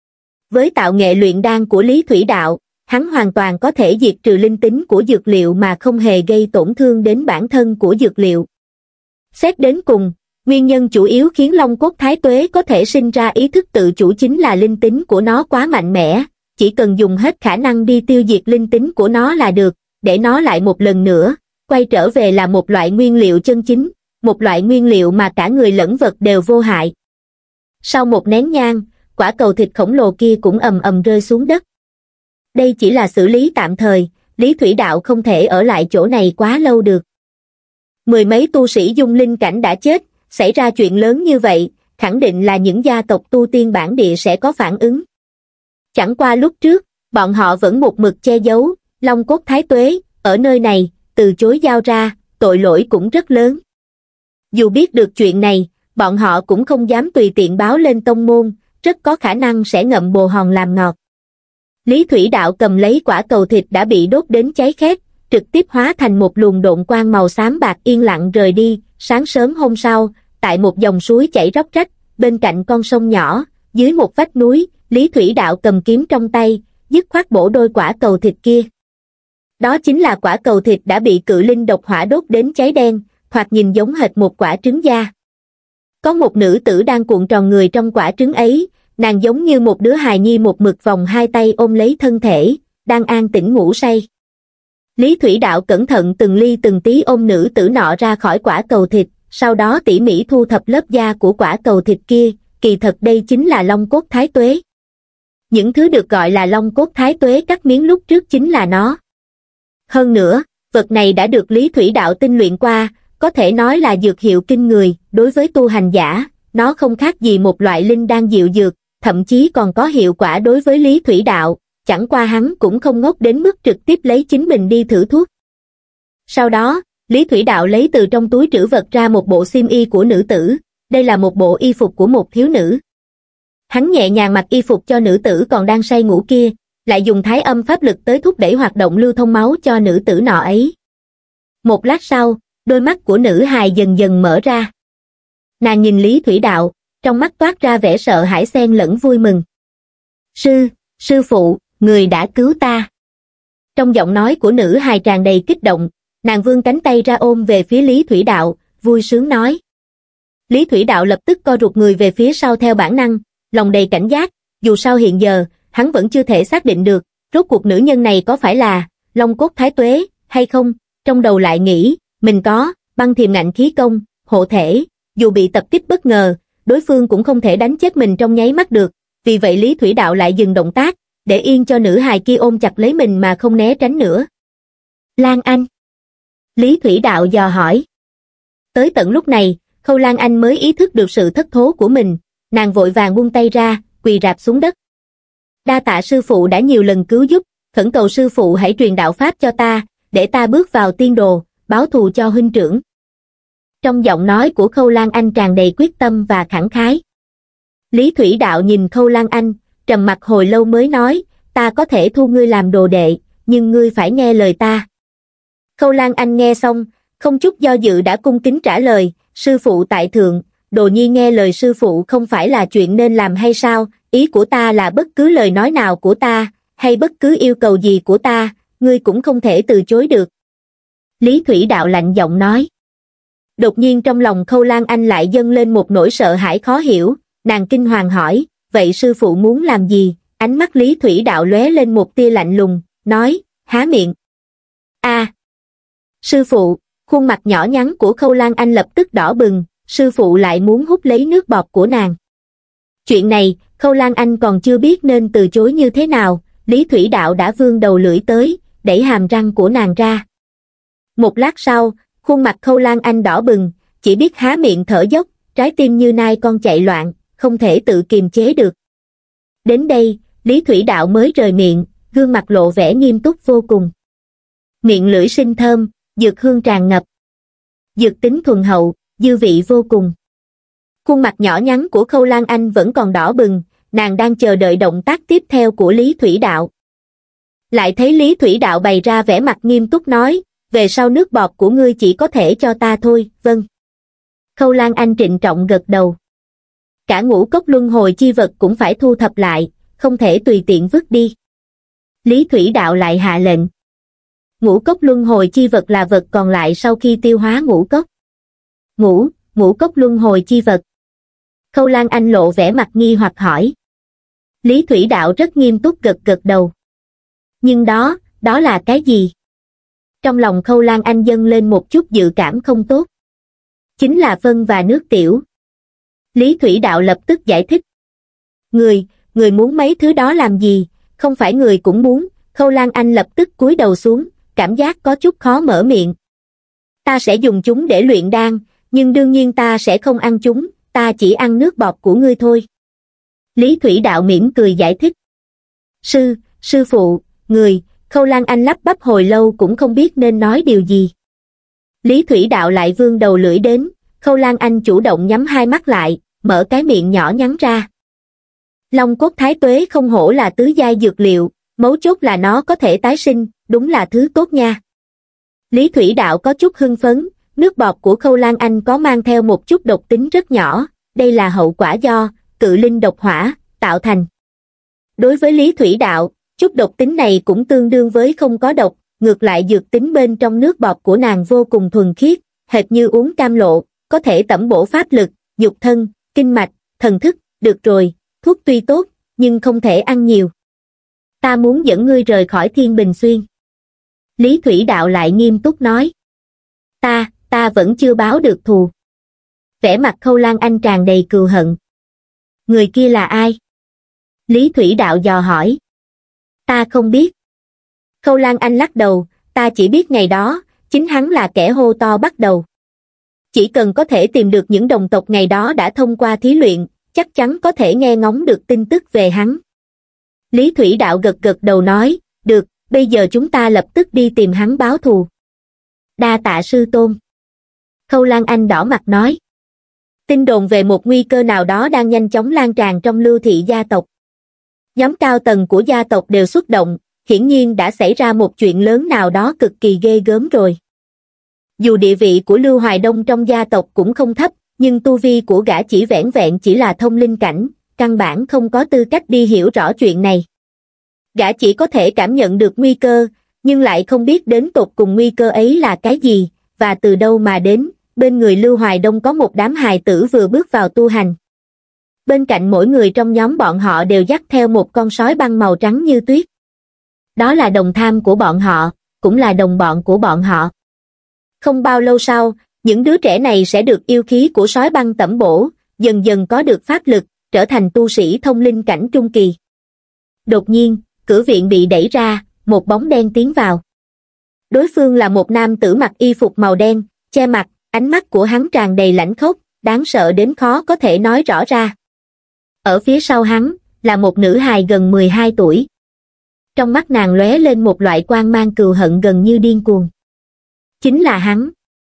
với tạo nghệ luyện đan của Lý Thủy Đạo, hắn hoàn toàn có thể diệt trừ linh tính của dược liệu mà không hề gây tổn thương đến bản thân của dược liệu. Xét đến cùng, nguyên nhân chủ yếu khiến Long Cốt Thái Tuế có thể sinh ra ý thức tự chủ chính là linh tính của nó quá mạnh mẽ, chỉ cần dùng hết khả năng đi tiêu diệt linh tính của nó là được, để nó lại một lần nữa quay trở về là một loại nguyên liệu chân chính, một loại nguyên liệu mà cả người lẫn vật đều vô hại. Sau một nén nhang, quả cầu thịt khổng lồ kia cũng ầm ầm rơi xuống đất. Đây chỉ là xử lý tạm thời, Lý Thủy Đạo không thể ở lại chỗ này quá lâu được. Mười mấy tu sĩ dung linh cảnh đã chết, xảy ra chuyện lớn như vậy, khẳng định là những gia tộc tu tiên bản địa sẽ có phản ứng. Chẳng qua lúc trước, bọn họ vẫn một mực che giấu, Long Cốt Thái Tuế, ở nơi này, từ chối giao ra, tội lỗi cũng rất lớn. Dù biết được chuyện này, bọn họ cũng không dám tùy tiện báo lên tông môn, rất có khả năng sẽ ngậm bồ hòn làm ngọt. Lý Thủy Đạo cầm lấy quả cầu thịt đã bị đốt đến cháy khét, trực tiếp hóa thành một luồng độn quang màu xám bạc yên lặng rời đi. Sáng sớm hôm sau, tại một dòng suối chảy róc rách, bên cạnh con sông nhỏ, dưới một vách núi, Lý Thủy Đạo cầm kiếm trong tay, dứt khoát bổ đôi quả cầu thịt kia. Đó chính là quả cầu thịt đã bị cự linh độc hỏa đốt đến cháy đen, thoạt nhìn giống hệt một quả trứng da. Có một nữ tử đang cuộn tròn người trong quả trứng ấy, nàng giống như một đứa hài nhi một mực vòng hai tay ôm lấy thân thể, đang an tĩnh ngủ say. Lý Thủy Đạo cẩn thận từng ly từng tí ôm nữ tử nọ ra khỏi quả cầu thịt, sau đó tỉ mỉ thu thập lớp da của quả cầu thịt kia, kỳ thật đây chính là Long Cốt Thái Tuế. Những thứ được gọi là Long Cốt Thái Tuế cắt miếng lúc trước chính là nó. Hơn nữa, vật này đã được Lý Thủy Đạo tinh luyện qua, có thể nói là dược hiệu kinh người, đối với tu hành giả, nó không khác gì một loại linh đan diệu dược, thậm chí còn có hiệu quả đối với Lý Thủy Đạo, chẳng qua hắn cũng không ngốc đến mức trực tiếp lấy chính mình đi thử thuốc. Sau đó, Lý Thủy Đạo lấy từ trong túi trữ vật ra một bộ xiêm y của nữ tử, đây là một bộ y phục của một thiếu nữ. Hắn nhẹ nhàng mặc y phục cho nữ tử còn đang say ngủ kia, lại dùng thái âm pháp lực tới thúc đẩy hoạt động lưu thông máu cho nữ tử nọ ấy. Một lát sau, đôi mắt của nữ hài dần dần mở ra. Nàng nhìn Lý Thủy Đạo, trong mắt toát ra vẻ sợ hãi xen lẫn vui mừng. Sư, sư phụ, người đã cứu ta. Trong giọng nói của nữ hài tràn đầy kích động, nàng vươn cánh tay ra ôm về phía Lý Thủy Đạo, vui sướng nói. Lý Thủy Đạo lập tức co rụt người về phía sau theo bản năng, lòng đầy cảnh giác, dù sao hiện giờ, hắn vẫn chưa thể xác định được, rốt cuộc nữ nhân này có phải là Long Cốt Thái Tuế hay không, trong đầu lại nghĩ, mình có băng thiềm ngạnh khí công, hộ thể, dù bị tập kích bất ngờ, đối phương cũng không thể đánh chết mình trong nháy mắt được, vì vậy Lý Thủy Đạo lại dừng động tác, để yên cho nữ hài kia ôm chặt lấy mình mà không né tránh nữa. Lan Anh. Lý Thủy Đạo dò hỏi. Tới tận lúc này, Khâu Lan Anh mới ý thức được sự thất thố của mình, nàng vội vàng buông tay ra, quỳ rạp xuống đất. Đa tạ sư phụ đã nhiều lần cứu giúp, khẩn cầu sư phụ hãy truyền đạo pháp cho ta, để ta bước vào tiên đồ, báo thù cho huynh trưởng. Trong giọng nói của Khâu Lan Anh tràn đầy quyết tâm và khẳng khái. Lý Thủy Đạo nhìn Khâu Lan Anh, trầm mặc hồi lâu mới nói, ta có thể thu ngươi làm đồ đệ, nhưng ngươi phải nghe lời ta. Khâu Lan Anh nghe xong, không chút do dự đã cung kính trả lời, sư phụ tại thượng, đồ nhi nghe lời sư phụ không phải là chuyện nên làm hay sao, ý của ta là bất cứ lời nói nào của ta, hay bất cứ yêu cầu gì của ta, ngươi cũng không thể từ chối được. Lý Thủy Đạo lạnh giọng nói. Đột nhiên trong lòng Khâu Lan Anh lại dâng lên một nỗi sợ hãi khó hiểu, nàng kinh hoàng hỏi, vậy sư phụ muốn làm gì? Ánh mắt Lý Thủy Đạo lóe lên một tia lạnh lùng, nói, há miệng. A, à, sư phụ, khuôn mặt nhỏ nhắn của Khâu Lan Anh lập tức đỏ bừng, sư phụ lại muốn hút lấy nước bọt của nàng. Chuyện này, Khâu Lan Anh còn chưa biết nên từ chối như thế nào, Lý Thủy Đạo đã vươn đầu lưỡi tới, đẩy hàm răng của nàng ra. Một lát sau, khuôn mặt Khâu Lan Anh đỏ bừng, chỉ biết há miệng thở dốc, trái tim như nai con chạy loạn, không thể tự kiềm chế được. Đến đây, Lý Thủy Đạo mới rời miệng, gương mặt lộ vẻ nghiêm túc vô cùng. Miệng lưỡi sinh thơm, dược hương tràn ngập. dược tính thuần hậu, dư vị vô cùng. Khuôn mặt nhỏ nhắn của Khâu Lan Anh vẫn còn đỏ bừng, nàng đang chờ đợi động tác tiếp theo của Lý Thủy Đạo. Lại thấy Lý Thủy Đạo bày ra vẻ mặt nghiêm túc nói, về sau nước bọt của ngươi chỉ có thể cho ta thôi, vâng. Khâu Lan Anh trịnh trọng gật đầu. Cả ngũ cốc luân hồi chi vật cũng phải thu thập lại, không thể tùy tiện vứt đi. Lý Thủy Đạo lại hạ lệnh. Ngũ cốc luân hồi chi vật là vật còn lại sau khi tiêu hóa ngũ cốc. Ngũ, ngũ cốc luân hồi chi vật. Khâu Lan Anh lộ vẻ mặt nghi hoặc hỏi. Lý Thủy Đạo rất nghiêm túc gật gật đầu. Nhưng đó, đó là cái gì? Trong lòng Khâu Lan Anh dâng lên một chút dự cảm không tốt. Chính là phân và nước tiểu. Lý Thủy Đạo lập tức giải thích. Người, người muốn mấy thứ đó làm gì, không phải người cũng muốn. Khâu Lan Anh lập tức cúi đầu xuống, cảm giác có chút khó mở miệng. Ta sẽ dùng chúng để luyện đan, nhưng đương nhiên ta sẽ không ăn chúng, ta chỉ ăn nước bọt của ngươi thôi. Lý Thủy Đạo mỉm cười giải thích. Sư, sư phụ, người, Khâu Lan Anh lắp bắp hồi lâu cũng không biết nên nói điều gì. Lý Thủy Đạo lại vươn đầu lưỡi đến, Khâu Lan Anh chủ động nhắm hai mắt lại, mở cái miệng nhỏ nhắn ra. Long cốt thái tuế không hổ là tứ giai dược liệu, mấu chốt là nó có thể tái sinh, đúng là thứ tốt nha. Lý Thủy Đạo có chút hưng phấn, nước bọt của Khâu Lan Anh có mang theo một chút độc tính rất nhỏ, đây là hậu quả do cự linh độc hỏa tạo thành. Đối với Lý Thủy Đạo, chút độc tính này cũng tương đương với không có độc, ngược lại dược tính bên trong nước bọt của nàng vô cùng thuần khiết, hệt như uống cam lộ, có thể tẩm bổ pháp lực, nhục thân, kinh mạch, thần thức, được rồi, thuốc tuy tốt, nhưng không thể ăn nhiều. Ta muốn dẫn ngươi rời khỏi Thiên Bình Xuyên. Lý Thủy Đạo lại nghiêm túc nói. Ta, ta vẫn chưa báo được thù. Vẻ mặt Khâu Lan Anh tràn đầy cừu hận. Người kia là ai? Lý Thủy Đạo dò hỏi. Ta không biết. Khâu Lan Anh lắc đầu, ta chỉ biết ngày đó, chính hắn là kẻ hô to bắt đầu. Chỉ cần có thể tìm được những đồng tộc ngày đó đã thông qua thí luyện, chắc chắn có thể nghe ngóng được tin tức về hắn. Lý Thủy Đạo gật gật đầu nói, được, bây giờ chúng ta lập tức đi tìm hắn báo thù. Đa tạ sư tôn. Khâu Lan Anh đỏ mặt nói. Tin đồn về một nguy cơ nào đó đang nhanh chóng lan tràn trong Lưu Thị gia tộc. Nhóm cao tầng của gia tộc đều xuất động, hiển nhiên đã xảy ra một chuyện lớn nào đó cực kỳ ghê gớm rồi. Dù địa vị của Lưu Hoài Đông trong gia tộc cũng không thấp, nhưng tu vi của gã chỉ vẻn vẹn chỉ là thông linh cảnh, căn bản không có tư cách đi hiểu rõ chuyện này. Gã chỉ có thể cảm nhận được nguy cơ, nhưng lại không biết đến tột cùng nguy cơ ấy là cái gì, và từ đâu mà đến. Bên người Lưu Hoài Đông có một đám hài tử vừa bước vào tu hành. Bên cạnh mỗi người trong nhóm bọn họ đều dắt theo một con sói băng màu trắng như tuyết. Đó là đồng tham của bọn họ, cũng là đồng bọn của bọn họ. Không bao lâu sau, những đứa trẻ này sẽ được yêu khí của sói băng tẩm bổ, dần dần có được pháp lực, trở thành tu sĩ thông linh cảnh trung kỳ. Đột nhiên, cửa viện bị đẩy ra, một bóng đen tiến vào. Đối phương là một nam tử mặc y phục màu đen, che mặt, ánh mắt của hắn tràn đầy lãnh khốc, đáng sợ đến khó có thể nói rõ ra. Ở phía sau hắn, là một nữ hài gần mười hai tuổi. Trong mắt nàng lóe lên một loại quang mang cừu hận gần như điên cuồng. Chính là hắn.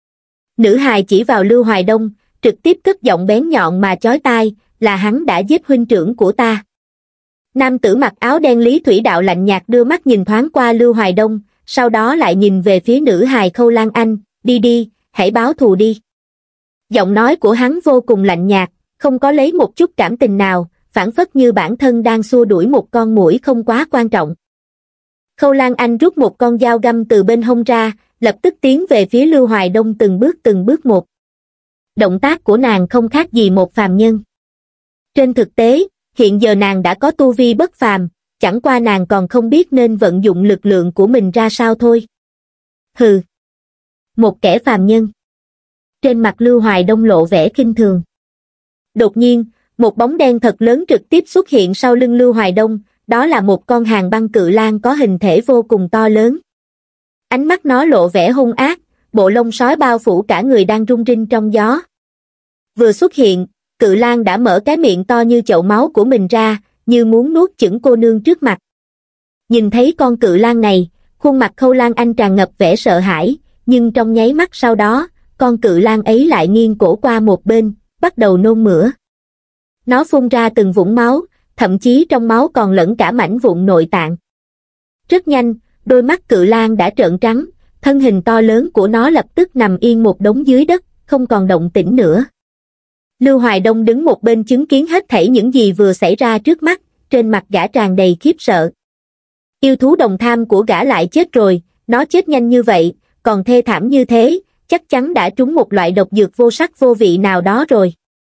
Nữ hài chỉ vào Lưu Hoài Đông, trực tiếp cất giọng bén nhọn mà chói tai, là hắn đã giết huynh trưởng của ta. Nam tử mặc áo đen Lý Thủy Đạo lạnh nhạt đưa mắt nhìn thoáng qua Lưu Hoài Đông, sau đó lại nhìn về phía nữ hài Khâu Lan Anh, đi đi, hãy báo thù đi. Giọng nói của hắn vô cùng lạnh nhạt, không có lấy một chút cảm tình nào, phảng phất như bản thân đang xua đuổi một con muỗi không quá quan trọng. Khâu Lan Anh rút một con dao găm từ bên hông ra, lập tức tiến về phía Lưu Hoài Đông từng bước từng bước một. Động tác của nàng không khác gì một phàm nhân. Trên thực tế, hiện giờ nàng đã có tu vi bất phàm, chẳng qua nàng còn không biết nên vận dụng lực lượng của mình ra sao thôi. Hừ. Một kẻ phàm nhân. Trên mặt Lưu Hoài Đông lộ vẻ khinh thường. Đột nhiên, một bóng đen thật lớn trực tiếp xuất hiện sau lưng Lưu Hoài Đông, đó là một con hàng băng cự lang có hình thể vô cùng to lớn. Ánh mắt nó lộ vẻ hung ác, bộ lông sói bao phủ cả người đang rung rinh trong gió. Vừa xuất hiện, cự lang đã mở cái miệng to như chậu máu của mình ra, như muốn nuốt chửng cô nương trước mặt. Nhìn thấy con cự lang này, khuôn mặt Khâu Lan Anh tràn ngập vẻ sợ hãi, nhưng trong nháy mắt sau đó, con cự lang ấy lại nghiêng cổ qua một bên, bắt đầu nôn mửa. Nó phun ra từng vũng máu, thậm chí trong máu còn lẫn cả mảnh vụn nội tạng. Rất nhanh, đôi mắt cự lang đã trợn trắng, thân hình to lớn của nó lập tức nằm yên một đống dưới đất, không còn động tĩnh nữa. Lưu Hoài Đông đứng một bên chứng kiến hết thảy những gì vừa xảy ra trước mắt, trên mặt gã tràn đầy khiếp sợ. Yêu thú đồng tham của gã lại chết rồi, nó chết nhanh như vậy, còn thê thảm như thế, chắc chắn đã trúng một loại độc dược vô sắc vô vị nào đó rồi.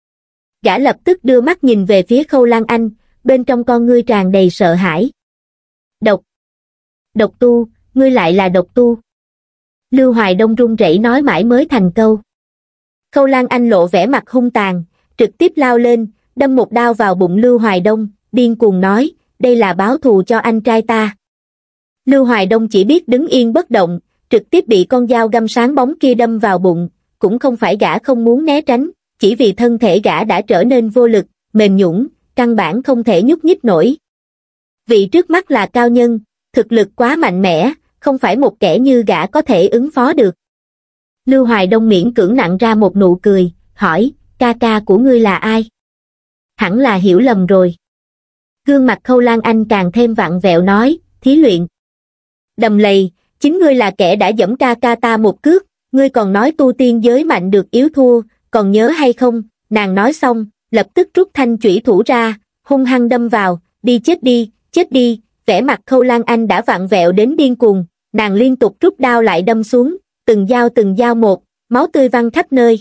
Gã lập tức đưa mắt nhìn về phía Khâu Lan Anh, bên trong con ngươi tràn đầy sợ hãi. Độc! Độc tu, ngươi lại là độc tu. Lưu Hoài Đông run rẩy nói mãi mới thành câu. Khâu Lan Anh lộ vẻ mặt hung tàn, trực tiếp lao lên, đâm một đao vào bụng Lưu Hoài Đông, điên cuồng nói, đây là báo thù cho anh trai ta. Lưu Hoài Đông chỉ biết đứng yên bất động, trực tiếp bị con dao găm sáng bóng kia đâm vào bụng, cũng không phải gã không muốn né tránh, chỉ vì thân thể gã đã trở nên vô lực, mềm nhũn, căn bản không thể nhúc nhích nổi. Vị trước mắt là cao nhân, thực lực quá mạnh mẽ, không phải một kẻ như gã có thể ứng phó được. Lưu Hoài Đông miễn cưỡng nặn ra một nụ cười, hỏi, ca ca của ngươi là ai? Hẳn là hiểu lầm rồi. Gương mặt Khâu Lan Anh càng thêm vặn vẹo nói, Thí Luyện. Đầm Lầy, chính ngươi là kẻ đã giẫm ca ca ta một cước, ngươi còn nói tu tiên giới mạnh được yếu thua, còn nhớ hay không? Nàng nói xong, lập tức rút thanh chủy thủ ra, hung hăng đâm vào, đi chết đi, chết đi. Vẻ mặt Khâu Lan Anh đã vặn vẹo đến điên cuồng, nàng liên tục rút đao lại đâm xuống, từng dao từng dao một, máu tươi văng khắp nơi.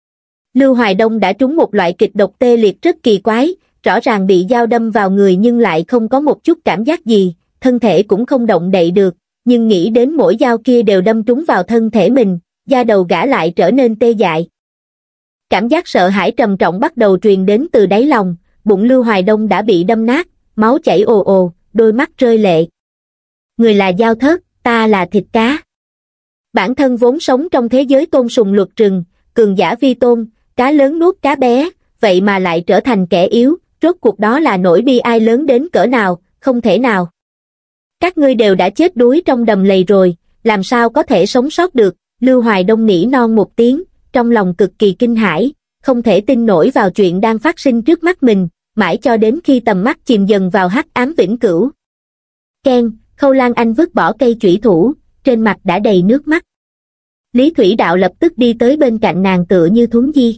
Lưu Hoài Đông đã trúng một loại kịch độc tê liệt rất kỳ quái, rõ ràng bị dao đâm vào người nhưng lại không có một chút cảm giác gì, thân thể cũng không động đậy được, nhưng nghĩ đến mỗi dao kia đều đâm trúng vào thân thể mình, da đầu gã lại trở nên tê dại. Cảm giác sợ hãi trầm trọng bắt đầu truyền đến từ đáy lòng, bụng Lưu Hoài Đông đã bị đâm nát, máu chảy ồ ồ, đôi mắt rơi lệ. Người là dao thớt, ta là thịt cá. Bản thân vốn sống trong thế giới tôn sùng luật rừng, cường giả vi tôn, cá lớn nuốt cá bé, vậy mà lại trở thành kẻ yếu, rốt cuộc đó là nỗi bi ai lớn đến cỡ nào, không thể nào. Các ngươi đều đã chết đuối trong đầm lầy rồi, làm sao có thể sống sót được? Lưu Hoài Đông nỉ non một tiếng, trong lòng cực kỳ kinh hãi, không thể tin nổi vào chuyện đang phát sinh trước mắt mình, mãi cho đến khi tầm mắt chìm dần vào hắc ám vĩnh cửu. Keng, Khâu Lan Anh vứt bỏ cây chủy thủ, trên mặt đã đầy nước mắt. Lý Thủy Đạo lập tức đi tới bên cạnh nàng tựa như thuấn di.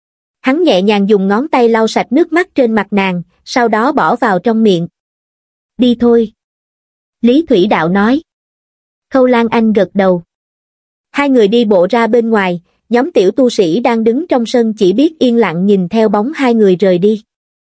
Hắn nhẹ nhàng dùng ngón tay lau sạch nước mắt trên mặt nàng, sau đó bỏ vào trong miệng. Đi thôi. Lý Thủy Đạo nói. Khâu Lan Anh gật đầu. Hai người đi bộ ra bên ngoài, nhóm tiểu tu sĩ đang đứng trong sân chỉ biết yên lặng nhìn theo bóng hai người rời đi.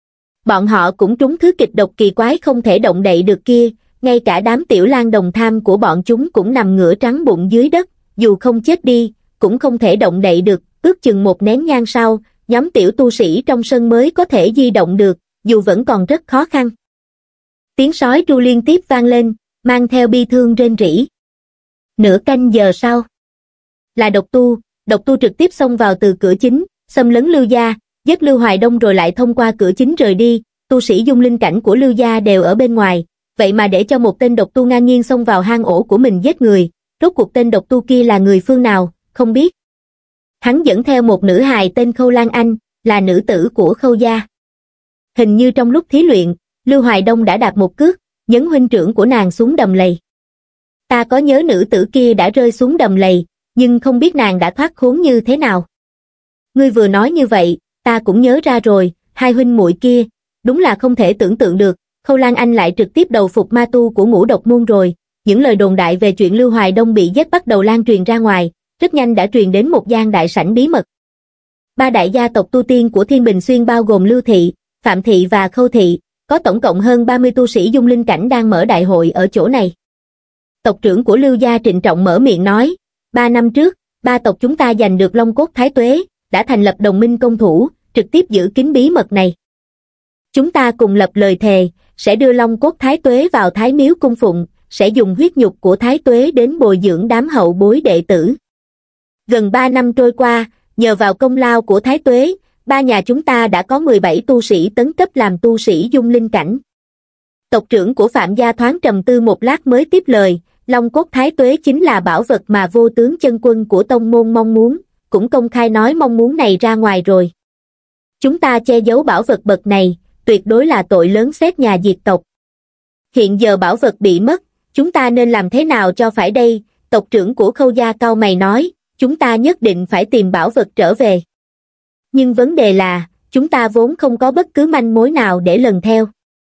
Bọn họ cũng trúng thứ kịch độc kỳ quái không thể động đậy được kia, ngay cả đám tiểu lang đồng tham của bọn chúng cũng nằm ngửa trắng bụng dưới đất, dù không chết đi, cũng không thể động đậy được, ước chừng một nén nhang sau, nhóm tiểu tu sĩ trong sân mới có thể di động được, dù vẫn còn rất khó khăn. Tiếng sói tru liên tiếp vang lên, mang theo bi thương rên rỉ. Nửa canh giờ sau, là độc tu, độc tu trực tiếp xông vào từ cửa chính, xâm lấn Lưu gia, giết Lưu Hoài Đông rồi lại thông qua cửa chính rời đi, tu sĩ dung linh cảnh của Lưu gia đều ở bên ngoài, vậy mà để cho một tên độc tu ngang nhiên xông vào hang ổ của mình giết người, rốt cuộc tên độc tu kia là người phương nào, không biết. Hắn dẫn theo một nữ hài tên Khâu Lan Anh, là nữ tử của Khâu gia. Hình như trong lúc thí luyện, Lưu Hoài Đông đã đạp một cước, nhấn huynh trưởng của nàng xuống đầm lầy. Ta có nhớ nữ tử kia đã rơi xuống đầm lầy, nhưng không biết nàng đã thoát khốn như thế nào. Ngươi vừa nói như vậy, ta cũng nhớ ra rồi, hai huynh muội kia, đúng là không thể tưởng tượng được, Khâu Lan Anh lại trực tiếp đầu phục ma tu của Ngũ Độc môn rồi. Những lời đồn đại về chuyện Lưu Hoài Đông bị giết bắt đầu lan truyền ra ngoài, rất nhanh đã truyền đến một gian đại sảnh bí mật. Ba đại gia tộc tu tiên của Thiên Bình Xuyên bao gồm Lưu Thị, Phạm Thị và Khâu Thị, có tổng cộng hơn ba mươi tu sĩ dung linh cảnh đang mở đại hội ở chỗ này. Tộc trưởng của Lưu gia trịnh trọng mở miệng nói, ba năm trước, ba tộc chúng ta giành được Long Cốt Thái Tuế, đã thành lập đồng minh công thủ, trực tiếp giữ kín bí mật này. Chúng ta cùng lập lời thề, sẽ đưa Long Cốt Thái Tuế vào Thái Miếu cung phụng, sẽ dùng huyết nhục của Thái Tuế đến bồi dưỡng đám hậu bối đệ tử. Gần ba năm trôi qua, nhờ vào công lao của Thái Tuế, ba nhà chúng ta đã có mười bảy tu sĩ tấn cấp làm tu sĩ dung linh cảnh. Tộc trưởng của Phạm gia thoáng trầm tư một lát mới tiếp lời, Long Cốt Thái Tuế chính là bảo vật mà vô tướng chân quân của tông môn mong muốn, cũng công khai nói mong muốn này ra ngoài rồi. Chúng ta che giấu bảo vật bậc này, tuyệt đối là tội lớn xét nhà diệt tộc. Hiện giờ bảo vật bị mất, chúng ta nên làm thế nào cho phải đây? Tộc trưởng của Khâu gia cau mày nói, chúng ta nhất định phải tìm bảo vật trở về. Nhưng vấn đề là, chúng ta vốn không có bất cứ manh mối nào để lần theo.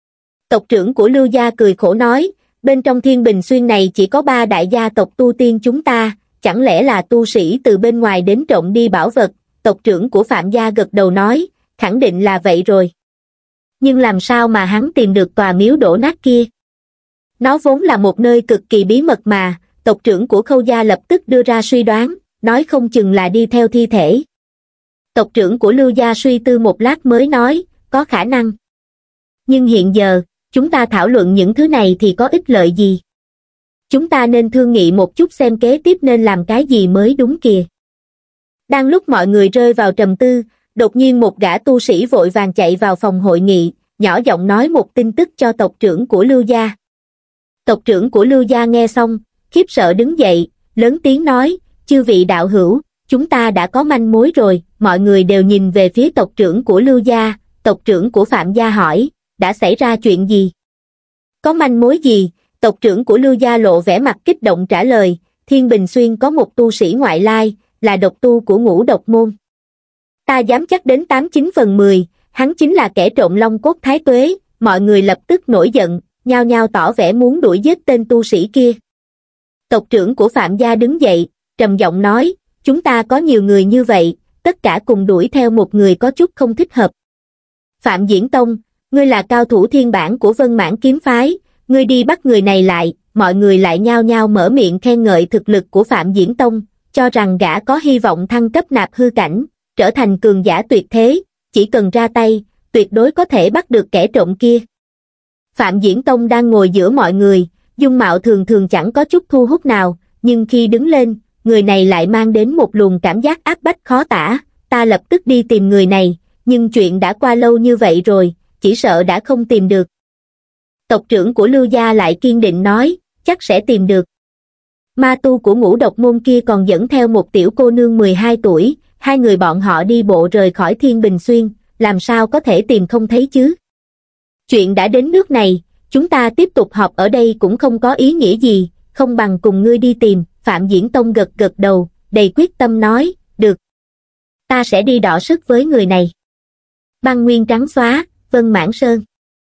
Tộc trưởng của Lưu gia cười khổ nói, bên trong Thiên Bình Xuyên này chỉ có ba đại gia tộc tu tiên chúng ta, chẳng lẽ là tu sĩ từ bên ngoài đến trộm đi bảo vật? Tộc trưởng của Phạm gia gật đầu nói, khẳng định là vậy rồi. Nhưng làm sao mà hắn tìm được tòa miếu đổ nát kia? Nó vốn là một nơi cực kỳ bí mật mà. Tộc trưởng của Khâu gia lập tức đưa ra suy đoán, nói không chừng là đi theo thi thể. Tộc trưởng của Lưu gia suy tư một lát mới nói, có khả năng. Nhưng hiện giờ, chúng ta thảo luận những thứ này thì có ích lợi gì? Chúng ta nên thương nghị một chút xem kế tiếp nên làm cái gì mới đúng kìa. Đang lúc mọi người rơi vào trầm tư, đột nhiên một gã tu sĩ vội vàng chạy vào phòng hội nghị, nhỏ giọng nói một tin tức cho tộc trưởng của Lưu gia. Tộc trưởng của Lưu gia nghe xong, khiếp sợ đứng dậy, lớn tiếng nói, chư vị đạo hữu, chúng ta đã có manh mối rồi. Mọi người đều nhìn về phía tộc trưởng của Lưu gia. Tộc trưởng của Phạm gia hỏi, đã xảy ra chuyện gì? Có manh mối gì? Tộc trưởng của Lưu gia lộ vẻ mặt kích động trả lời, Thiên Bình Xuyên có một tu sĩ ngoại lai, là độc tu của Ngũ Độc môn. Ta dám chắc đến tám chín phần mười, hắn chính là kẻ trộm long cốt thái tuế. Mọi người lập tức nổi giận, nhao nhao tỏ vẻ muốn đuổi giết tên tu sĩ kia. Tộc trưởng của Phạm gia đứng dậy, trầm giọng nói, chúng ta có nhiều người như vậy, tất cả cùng đuổi theo một người có chút không thích hợp. Phạm Diễn Tông, ngươi là cao thủ thiên bản của Vân Mãn kiếm phái, ngươi đi bắt người này lại. Mọi người lại nhao nhao mở miệng khen ngợi thực lực của Phạm Diễn Tông, cho rằng gã có hy vọng thăng cấp nạp hư cảnh, trở thành cường giả tuyệt thế, chỉ cần ra tay, tuyệt đối có thể bắt được kẻ trộm kia. Phạm Diễn Tông đang ngồi giữa mọi người, dung mạo thường thường chẳng có chút thu hút nào, nhưng khi đứng lên, người này lại mang đến một luồng cảm giác áp bách khó tả. Ta lập tức đi tìm người này, nhưng chuyện đã qua lâu như vậy rồi, chỉ sợ đã không tìm được. Tộc trưởng của Lưu gia lại kiên định nói, chắc sẽ tìm được. Ma tu của Ngũ Độc môn kia còn dẫn theo một tiểu cô nương mười hai tuổi, hai người bọn họ đi bộ rời khỏi Thiên Bình Xuyên, làm sao có thể tìm không thấy chứ? Chuyện đã đến nước này, chúng ta tiếp tục họp ở đây cũng không có ý nghĩa gì, không bằng cùng ngươi đi tìm. Phạm Diễn Tông gật gật đầu, đầy quyết tâm nói, được. Ta sẽ đi đọ sức với người này. Băng nguyên trắng xóa, Vân Mãn Sơn.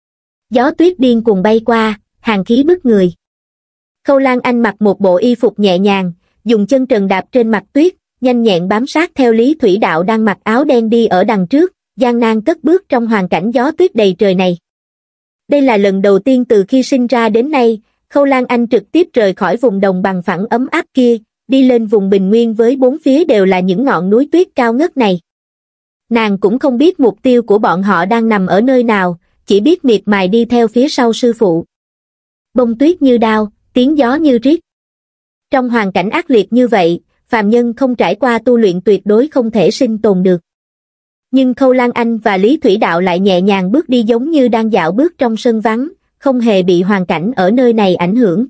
Gió tuyết điên cuồng bay qua, hàn khí bức người. Khâu Lan Anh mặc một bộ y phục nhẹ nhàng, dùng chân trần đạp trên mặt tuyết, nhanh nhẹn bám sát theo Lý Thủy Đạo đang mặc áo đen đi ở đằng trước, gian nan cất bước trong hoàn cảnh gió tuyết đầy trời này. Đây là lần đầu tiên từ khi sinh ra đến nay, Khâu Lan Anh trực tiếp rời khỏi vùng đồng bằng phẳng ấm áp kia, đi lên vùng bình nguyên với bốn phía đều là những ngọn núi tuyết cao ngất này. Nàng cũng không biết mục tiêu của bọn họ đang nằm ở nơi nào, chỉ biết miệt mài đi theo phía sau sư phụ. Bông tuyết như đao, tiếng gió như riết. Trong hoàn cảnh ác liệt như vậy, phàm nhân không trải qua tu luyện tuyệt đối không thể sinh tồn được. Nhưng Khâu Lan Anh và Lý Thủy Đạo lại nhẹ nhàng bước đi giống như đang dạo bước trong sân vắng, không hề bị hoàn cảnh ở nơi này ảnh hưởng.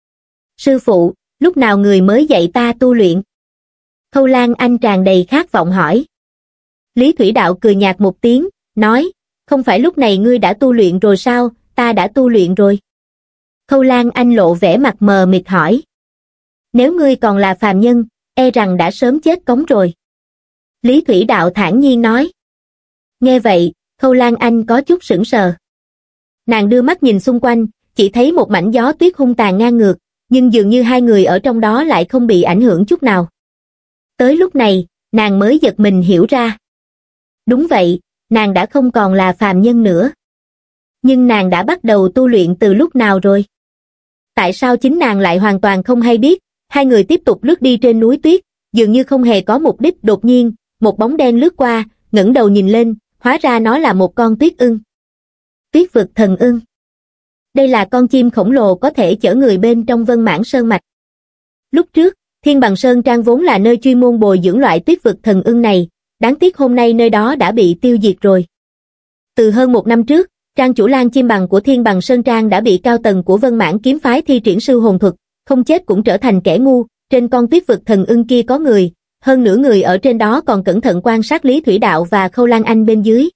Sư phụ, lúc nào người mới dạy ta tu luyện? Khâu Lan Anh tràn đầy khát vọng hỏi. Lý Thủy Đạo cười nhạt một tiếng, nói, không phải lúc này ngươi đã tu luyện rồi sao? Ta đã tu luyện rồi. Khâu Lan Anh lộ vẻ mặt mờ mịt hỏi. Nếu ngươi còn là phàm nhân, e rằng đã sớm chết cống rồi. Lý Thủy Đạo thản nhiên nói. Nghe vậy, Khâu Lan Anh có chút sững sờ. Nàng đưa mắt nhìn xung quanh, chỉ thấy một mảnh gió tuyết hung tàn ngang ngược, nhưng dường như hai người ở trong đó lại không bị ảnh hưởng chút nào. Tới lúc này, nàng mới giật mình hiểu ra. Đúng vậy, nàng đã không còn là phàm nhân nữa. Nhưng nàng đã bắt đầu tu luyện từ lúc nào rồi? Tại sao chính nàng lại hoàn toàn không hay biết? Hai người tiếp tục lướt đi trên núi tuyết, dường như không hề có mục đích. Đột nhiên, một bóng đen lướt qua, ngẩng đầu nhìn lên, hóa ra nó là một con tuyết ưng. Tuyết vực thần ưng. Đây là con chim khổng lồ có thể chở người bên trong Vân Mãn Sơn mạch. Lúc trước, Thiên Bằng Sơn Trang vốn là nơi chuyên môn bồi dưỡng loại tuyết vực thần ưng này, đáng tiếc hôm nay nơi đó đã bị tiêu diệt rồi. Từ hơn một năm trước, trang chủ Lan Chim Bằng của Thiên Bằng Sơn Trang đã bị cao tầng của Vân Mãn kiếm phái thi triển sư hồn thuật, không chết cũng trở thành kẻ ngu. Trên con tuyết vực thần ưng kia có người, hơn nửa người ở trên đó còn cẩn thận quan sát Lý Thủy Đạo và Khâu Lan Anh bên dưới.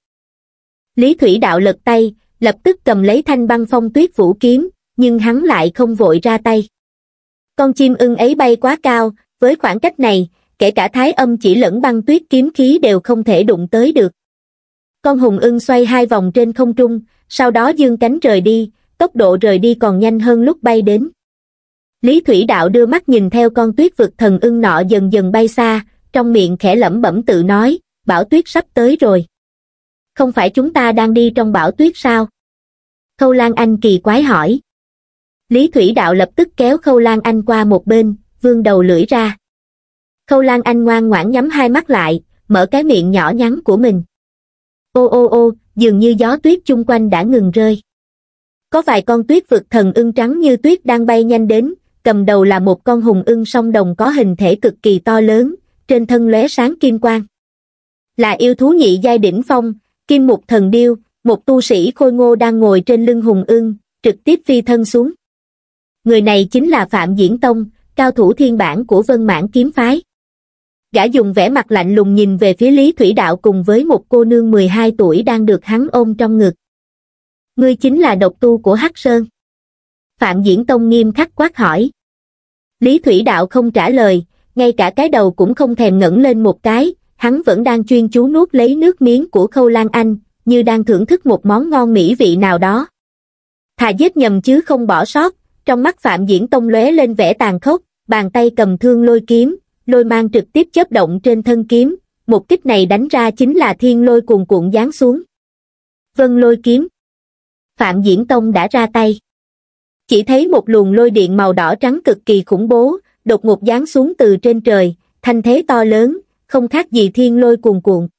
Lý Thủy Đạo lật tay, lập tức cầm lấy thanh băng phong tuyết vũ kiếm, nhưng hắn lại không vội ra tay. Con chim ưng ấy bay quá cao, với khoảng cách này, kể cả Thái Âm chỉ lẫn băng tuyết kiếm khí đều không thể đụng tới được. Con hùng ưng xoay hai vòng trên không trung, sau đó giương cánh rời đi, tốc độ rời đi còn nhanh hơn lúc bay đến. Lý Thủy Đạo đưa mắt nhìn theo con tuyết vực thần ưng nọ dần dần bay xa, trong miệng khẽ lẩm bẩm tự nói, bão tuyết sắp tới rồi. Không phải chúng ta đang đi trong bão tuyết sao? Khâu Lan Anh kỳ quái hỏi. Lý Thủy Đạo lập tức kéo Khâu Lan Anh qua một bên, vươn đầu lưỡi ra. Khâu Lan Anh ngoan ngoãn nhắm hai mắt lại, mở cái miệng nhỏ nhắn của mình. Ô ô ô, dường như gió tuyết chung quanh đã ngừng rơi. Có vài con tuyết vực thần ưng trắng như tuyết đang bay nhanh đến, cầm đầu là một con hùng ưng song đồng có hình thể cực kỳ to lớn, trên thân lóe sáng kim quang. Là yêu thú nhị giai đỉnh phong, Kim Mục Thần Điêu, một tu sĩ khôi ngô đang ngồi trên lưng hùng ưng, trực tiếp phi thân xuống. Người này chính là Phạm Diễn Tông, cao thủ thiên bản của Vân Mãn kiếm phái. Gã dùng vẻ mặt lạnh lùng nhìn về phía Lý Thủy Đạo cùng với một cô nương mười hai tuổi đang được hắn ôm trong ngực. Ngươi chính là độc tu của Hắc Sơn. Phạm Diễn Tông nghiêm khắc quát hỏi. Lý Thủy Đạo không trả lời, ngay cả cái đầu cũng không thèm ngẩng lên một cái, hắn vẫn đang chuyên chú nuốt lấy nước miếng của Khâu Lan Anh, như đang thưởng thức một món ngon mỹ vị nào đó. Thà giết nhầm chứ không bỏ sót, trong mắt Phạm Diễn Tông lóe lên vẻ tàn khốc, bàn tay cầm thương lôi kiếm, lôi mang trực tiếp chớp động trên thân kiếm, một kích này đánh ra chính là thiên lôi cuồn cuộn giáng xuống. Vân lôi kiếm. Phạm Diễn Tông đã ra tay. Chỉ thấy một luồng lôi điện màu đỏ trắng cực kỳ khủng bố, đột ngột giáng xuống từ trên trời, thanh thế to lớn, không khác gì thiên lôi cuồn cuộn.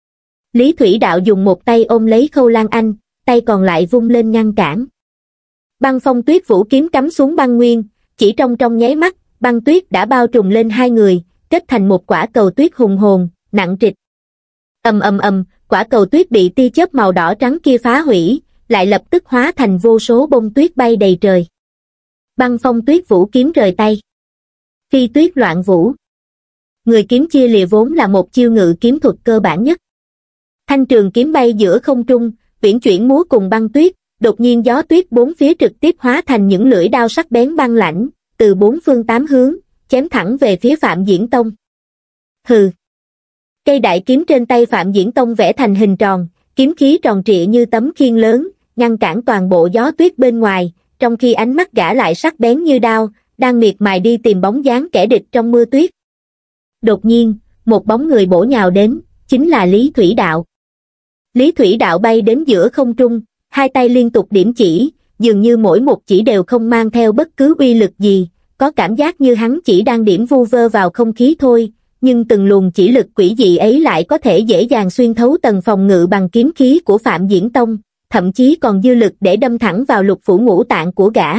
Lý Thủy Đạo dùng một tay ôm lấy Khâu Lan Anh, tay còn lại vung lên ngăn cản. Băng phong tuyết vũ kiếm cắm xuống băng nguyên, chỉ trong trong nháy mắt, băng tuyết đã bao trùm lên hai người, kết thành một quả cầu tuyết hùng hồn, nặng trịch. Ầm ầm ầm, quả cầu tuyết bị tia chớp màu đỏ trắng kia phá hủy, lại lập tức hóa thành vô số bông tuyết bay đầy trời. Băng phong tuyết vũ kiếm rời tay. Phi tuyết loạn vũ. Người kiếm chia lìa vốn là một chiêu ngự kiếm thuật cơ bản nhất. Thanh trường kiếm bay giữa không trung, uyển chuyển múa cùng băng tuyết, đột nhiên gió tuyết bốn phía trực tiếp hóa thành những lưỡi đao sắc bén băng lãnh, từ bốn phương tám hướng, chém thẳng về phía Phạm Diễn Tông. Hừ. Cây đại kiếm trên tay Phạm Diễn Tông vẽ thành hình tròn, kiếm khí tròn trịa như tấm khiên lớn, ngăn cản toàn bộ gió tuyết bên ngoài, trong khi ánh mắt gã lại sắc bén như đao, đang miệt mài đi tìm bóng dáng kẻ địch trong mưa tuyết. Đột nhiên, một bóng người bổ nhào đến, chính là Lý Thủy Đạo. Lý Thủy Đạo bay đến giữa không trung, hai tay liên tục điểm chỉ, dường như mỗi một chỉ đều không mang theo bất cứ uy lực gì, có cảm giác như hắn chỉ đang điểm vu vơ vào không khí thôi, nhưng từng luồng chỉ lực quỷ dị ấy lại có thể dễ dàng xuyên thấu tầng phòng ngự bằng kiếm khí của Phạm Diễn Tông, thậm chí còn dư lực để đâm thẳng vào lục phủ ngũ tạng của gã.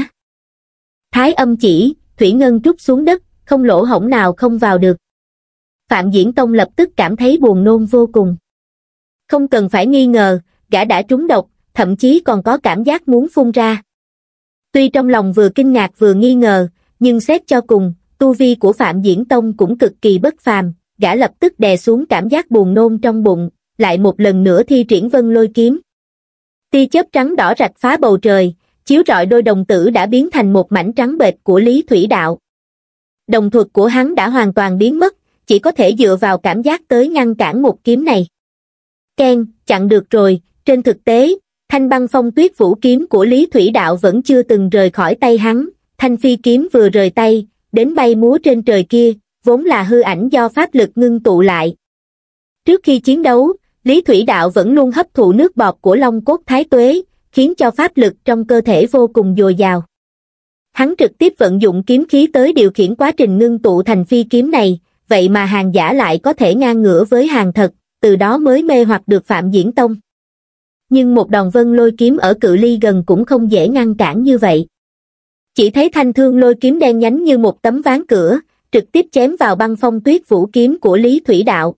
Thái Âm chỉ, thủy ngân trút xuống đất, không lỗ hổng nào không vào được. Phạm Diễn Tông lập tức cảm thấy buồn nôn vô cùng. Không cần phải nghi ngờ, gã đã trúng độc, thậm chí còn có cảm giác muốn phun ra. Tuy trong lòng vừa kinh ngạc vừa nghi ngờ, nhưng xét cho cùng, tu vi của Phạm Diễn Tông cũng cực kỳ bất phàm, gã lập tức đè xuống cảm giác buồn nôn trong bụng, lại một lần nữa thi triển vân lôi kiếm. Tia chớp trắng đỏ rạch phá bầu trời, chiếu rọi đôi đồng tử đã biến thành một mảnh trắng bệch của Lý Thủy Đạo. Đồng thuật của hắn đã hoàn toàn biến mất, chỉ có thể dựa vào cảm giác tới ngăn cản một kiếm này. Ken, chặn được rồi, trên thực tế, thanh băng phong tuyết vũ kiếm của Lý Thủy Đạo vẫn chưa từng rời khỏi tay hắn, thanh phi kiếm vừa rời tay, đến bay múa trên trời kia, vốn là hư ảnh do pháp lực ngưng tụ lại. Trước khi chiến đấu, Lý Thủy Đạo vẫn luôn hấp thụ nước bọt của Long Cốt Thái Tuế, khiến cho pháp lực trong cơ thể vô cùng dồi dào. Hắn trực tiếp vận dụng kiếm khí tới điều khiển quá trình ngưng tụ thành phi kiếm này, vậy mà hàng giả lại có thể ngang ngửa với hàng thật, từ đó mới mê hoặc được Phạm Diễn Tông. Nhưng một đòn vân lôi kiếm ở cự ly gần cũng không dễ ngăn cản như vậy. Chỉ thấy thanh thương lôi kiếm đen nhánh như một tấm ván cửa, trực tiếp chém vào băng phong tuyết vũ kiếm của Lý Thủy Đạo.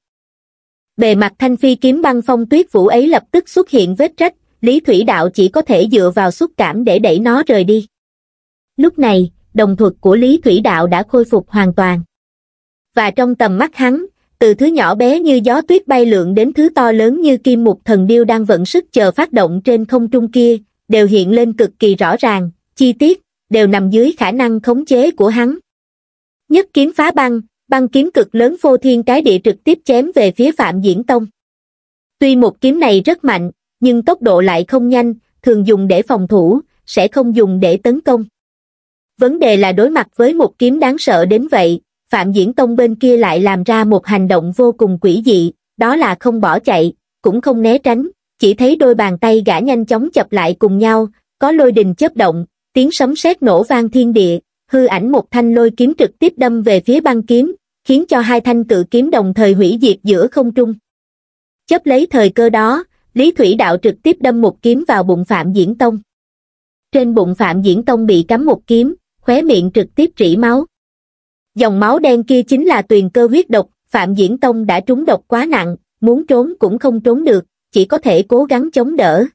Bề mặt thanh phi kiếm băng phong tuyết vũ ấy lập tức xuất hiện vết rách, Lý Thủy Đạo chỉ có thể dựa vào xúc cảm để đẩy nó rời đi. Lúc này, đồng thuật của Lý Thủy Đạo đã khôi phục hoàn toàn. Và trong tầm mắt hắn, từ thứ nhỏ bé như gió tuyết bay lượn đến thứ to lớn như kim mục thần điêu đang vận sức chờ phát động trên không trung kia, đều hiện lên cực kỳ rõ ràng, chi tiết, đều nằm dưới khả năng khống chế của hắn. Nhất kiếm phá băng, băng kiếm cực lớn phô thiên cái địa trực tiếp chém về phía Phạm Diễn Tông. Tuy một kiếm này rất mạnh, nhưng tốc độ lại không nhanh, thường dùng để phòng thủ, sẽ không dùng để tấn công. Vấn đề là đối mặt với một kiếm đáng sợ đến vậy, Phạm Diễn Tông bên kia lại làm ra một hành động vô cùng quỷ dị, đó là không bỏ chạy, cũng không né tránh, chỉ thấy đôi bàn tay gã nhanh chóng chập lại cùng nhau, có lôi đình chớp động, tiếng sấm sét nổ vang thiên địa, hư ảnh một thanh lôi kiếm trực tiếp đâm về phía băng kiếm, khiến cho hai thanh cự kiếm đồng thời hủy diệt giữa không trung. Chấp lấy thời cơ đó, Lý Thủy Đạo trực tiếp đâm một kiếm vào bụng Phạm Diễn Tông. Trên bụng Phạm Diễn Tông bị cắm một kiếm, khóe miệng trực tiếp rỉ máu. Dòng máu đen kia chính là tuyền cơ huyết độc, Phạm Diễn Tông đã trúng độc quá nặng, muốn trốn cũng không trốn được, chỉ có thể cố gắng chống đỡ.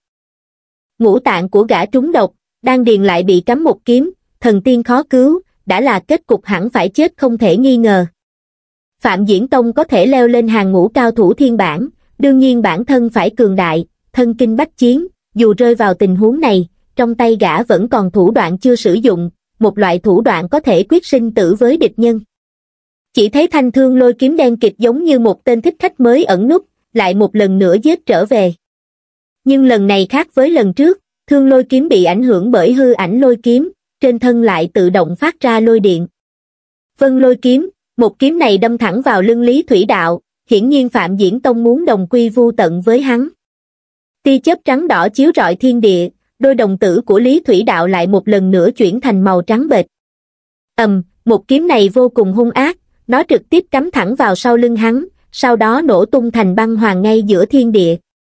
Ngũ tạng của gã trúng độc, đan điền lại bị cắm một kiếm, thần tiên khó cứu, đã là kết cục hẳn phải chết không thể nghi ngờ. Phạm Diễn Tông có thể leo lên hàng ngũ cao thủ thiên bản, đương nhiên bản thân phải cường đại, thân kinh bách chiến, dù rơi vào tình huống này, trong tay gã vẫn còn thủ đoạn chưa sử dụng, một loại thủ đoạn có thể quyết sinh tử với địch nhân. Chỉ thấy thanh thương lôi kiếm đen kịt giống như một tên thích khách mới ẩn núp, lại một lần nữa giết trở về. Nhưng lần này khác với lần trước, thương lôi kiếm bị ảnh hưởng bởi hư ảnh lôi kiếm, trên thân lại tự động phát ra lôi điện. Vân lôi kiếm, một kiếm này đâm thẳng vào lưng Lý Thủy Đạo, hiển nhiên Phạm Diễn Tông muốn đồng quy vu tận với hắn. Tia chớp trắng đỏ chiếu rọi thiên địa, đôi đồng tử của Lý Thủy Đạo lại một lần nữa chuyển thành màu trắng bệch. Ầm, một kiếm này vô cùng hung ác, nó trực tiếp cắm thẳng vào sau lưng hắn, sau đó nổ tung thành băng hoàng ngay giữa thiên địa.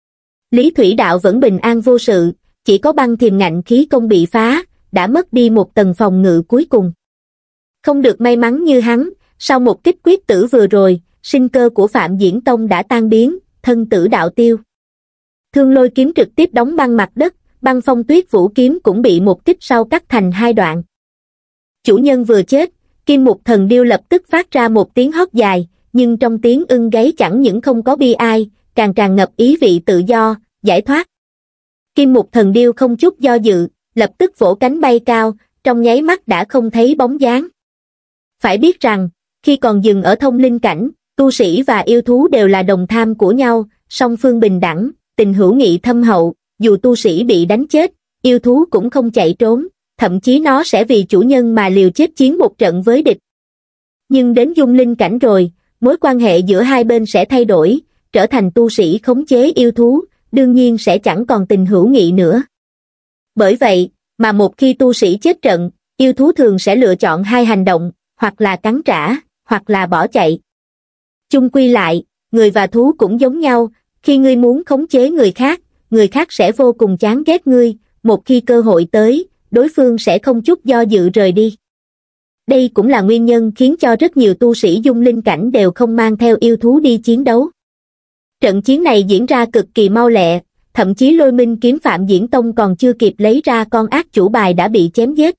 Lý Thủy Đạo vẫn bình an vô sự, chỉ có băng thiềm ngạnh khí công bị phá, đã mất đi một tầng phòng ngự cuối cùng. Không được may mắn như hắn, sau một kích quyết tử vừa rồi, sinh cơ của Phạm Diễn Tông đã tan biến, thân tử đạo tiêu. Thương lôi kiếm trực tiếp đóng băng mặt đất, băng phong tuyết vũ kiếm cũng bị một kích sau cắt thành hai đoạn. Chủ nhân vừa chết, Kim Mục Thần Điêu lập tức phát ra một tiếng hót dài, nhưng trong tiếng ưng gáy chẳng những không có bi ai, càng tràn ngập ý vị tự do, giải thoát. Kim Mục Thần Điêu không chút do dự, lập tức vỗ cánh bay cao, trong nháy mắt đã không thấy bóng dáng. Phải biết rằng, khi còn dừng ở thông linh cảnh, tu sĩ và yêu thú đều là đồng tham của nhau, song phương bình đẳng, tình hữu nghị thâm hậu, dù tu sĩ bị đánh chết, yêu thú cũng không chạy trốn, thậm chí nó sẽ vì chủ nhân mà liều chết chiến một trận với địch. Nhưng đến dung linh cảnh rồi, mối quan hệ giữa hai bên sẽ thay đổi, trở thành tu sĩ khống chế yêu thú, đương nhiên sẽ chẳng còn tình hữu nghị nữa. Bởi vậy, mà một khi tu sĩ chết trận, yêu thú thường sẽ lựa chọn hai hành động, hoặc là cắn trả, hoặc là bỏ chạy. Chung quy lại, người và thú cũng giống nhau, khi ngươi muốn khống chế người khác, người khác sẽ vô cùng chán ghét ngươi, một khi cơ hội tới, đối phương sẽ không chút do dự rời đi. Đây cũng là nguyên nhân khiến cho rất nhiều tu sĩ dung linh cảnh đều không mang theo yêu thú đi chiến đấu. Trận chiến này diễn ra cực kỳ mau lẹ, thậm chí Lôi Minh kiếm Phạm Diễn Tông còn chưa kịp lấy ra con ác chủ bài đã bị chém giết.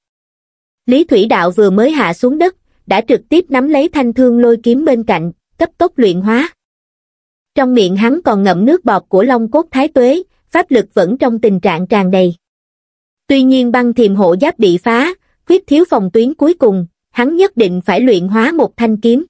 Lý Thủy Đạo vừa mới hạ xuống đất, đã trực tiếp nắm lấy thanh thương lôi kiếm bên cạnh, cấp tốc luyện hóa. Trong miệng hắn còn ngậm nước bọt của Long Cốt Thái Tuế, pháp lực vẫn trong tình trạng tràn đầy. Tuy nhiên băng thiềm hộ giáp bị phá, khuyết thiếu phòng tuyến cuối cùng, hắn nhất định phải luyện hóa một thanh kiếm.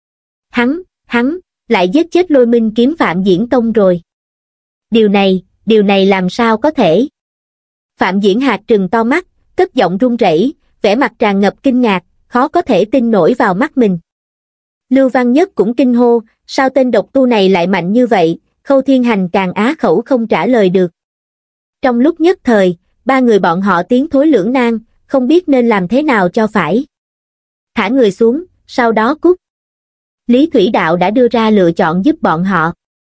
Hắn, hắn, lại giết chết Lôi Minh kiếm Phạm Diễn Tông rồi. Điều này, điều này làm sao có thể? Phạm Diễn Hạc trừng to mắt, cất giọng run rẩy, vẻ mặt tràn ngập kinh ngạc, khó có thể tin nổi vào mắt mình. Lưu Văn Nhất cũng kinh hô, sao tên độc tu này lại mạnh như vậy, Khâu Thiên Hành càng á khẩu không trả lời được. Trong lúc nhất thời, ba người bọn họ tiến thối lưỡng nan, không biết nên làm thế nào cho phải. Thả người xuống, sau đó cút. Lý Thủy Đạo đã đưa ra lựa chọn giúp bọn họ.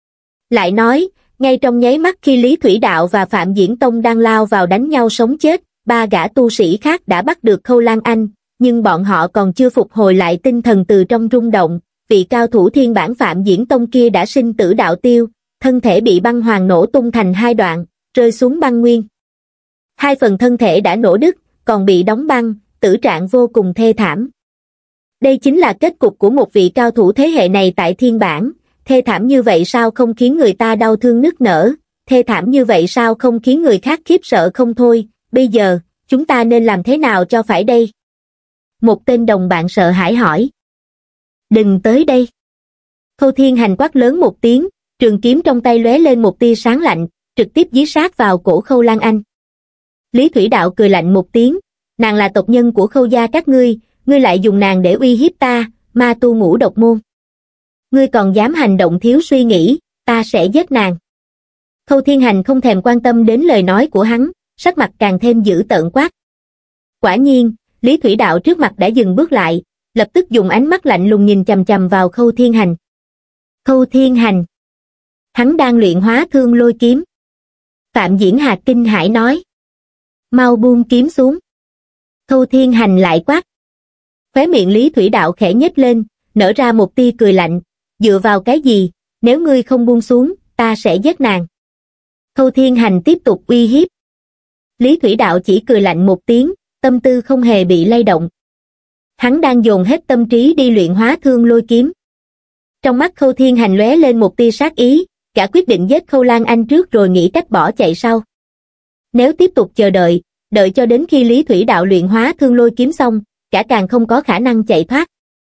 Lại nói, ngay trong nháy mắt khi Lý Thủy Đạo và Phạm Diễn Tông đang lao vào đánh nhau sống chết, ba gã tu sĩ khác đã bắt được Khâu Lan Anh, nhưng bọn họ còn chưa phục hồi lại tinh thần từ trong rung động, vị cao thủ thiên bản Phạm Diễn Tông kia đã sinh tử đạo tiêu, thân thể bị băng hoàng nổ tung thành hai đoạn, rơi xuống băng nguyên. Hai phần thân thể đã nổ đứt, còn bị đóng băng, tử trạng vô cùng thê thảm. Đây chính là kết cục của một vị cao thủ thế hệ này tại thiên bản, thê thảm như vậy sao không khiến người ta đau thương nức nở, thê thảm như vậy sao không khiến người khác khiếp sợ không thôi, bây giờ, chúng ta nên làm thế nào cho phải đây? Một tên đồng bạn sợ hãi hỏi. Đừng tới đây. Khâu Thiên Hành quát lớn một tiếng, trường kiếm trong tay lóe lên một tia sáng lạnh, trực tiếp dí sát vào cổ Khâu Lan Anh. Lý Thủy Đạo cười lạnh một tiếng, nàng là tộc nhân của Khâu gia các ngươi, ngươi lại dùng nàng để uy hiếp ta, ma tu ngũ độc môn. Ngươi còn dám hành động thiếu suy nghĩ, ta sẽ giết nàng. Khâu Thiên Hành không thèm quan tâm đến lời nói của hắn, sắc mặt càng thêm dữ tợn quát. Quả nhiên, Lý Thủy Đạo trước mặt đã dừng bước lại, lập tức dùng ánh mắt lạnh lùng nhìn chằm chằm vào Khâu Thiên Hành. Khâu Thiên Hành. Hắn đang luyện hóa thương lôi kiếm. Phạm Diễn Hạc kinh hãi nói. Mau buông kiếm xuống. Khâu Thiên Hành lại quát. Khóe miệng Lý Thủy Đạo khẽ nhếch lên, nở ra một tia cười lạnh, dựa vào cái gì, nếu ngươi không buông xuống, ta sẽ giết nàng. Khâu Thiên Hành tiếp tục uy hiếp. Lý Thủy Đạo chỉ cười lạnh một tiếng, tâm tư không hề bị lay động. Hắn đang dồn hết tâm trí đi luyện hóa thương lôi kiếm. Trong mắt Khâu Thiên Hành lóe lên một tia sát ý, cả quyết định giết Khâu Lan Anh trước rồi nghĩ cách bỏ chạy sau. Nếu tiếp tục chờ đợi, đợi cho đến khi Lý Thủy Đạo luyện hóa thương lôi kiếm xong, cả càng không có khả năng chạy thoát.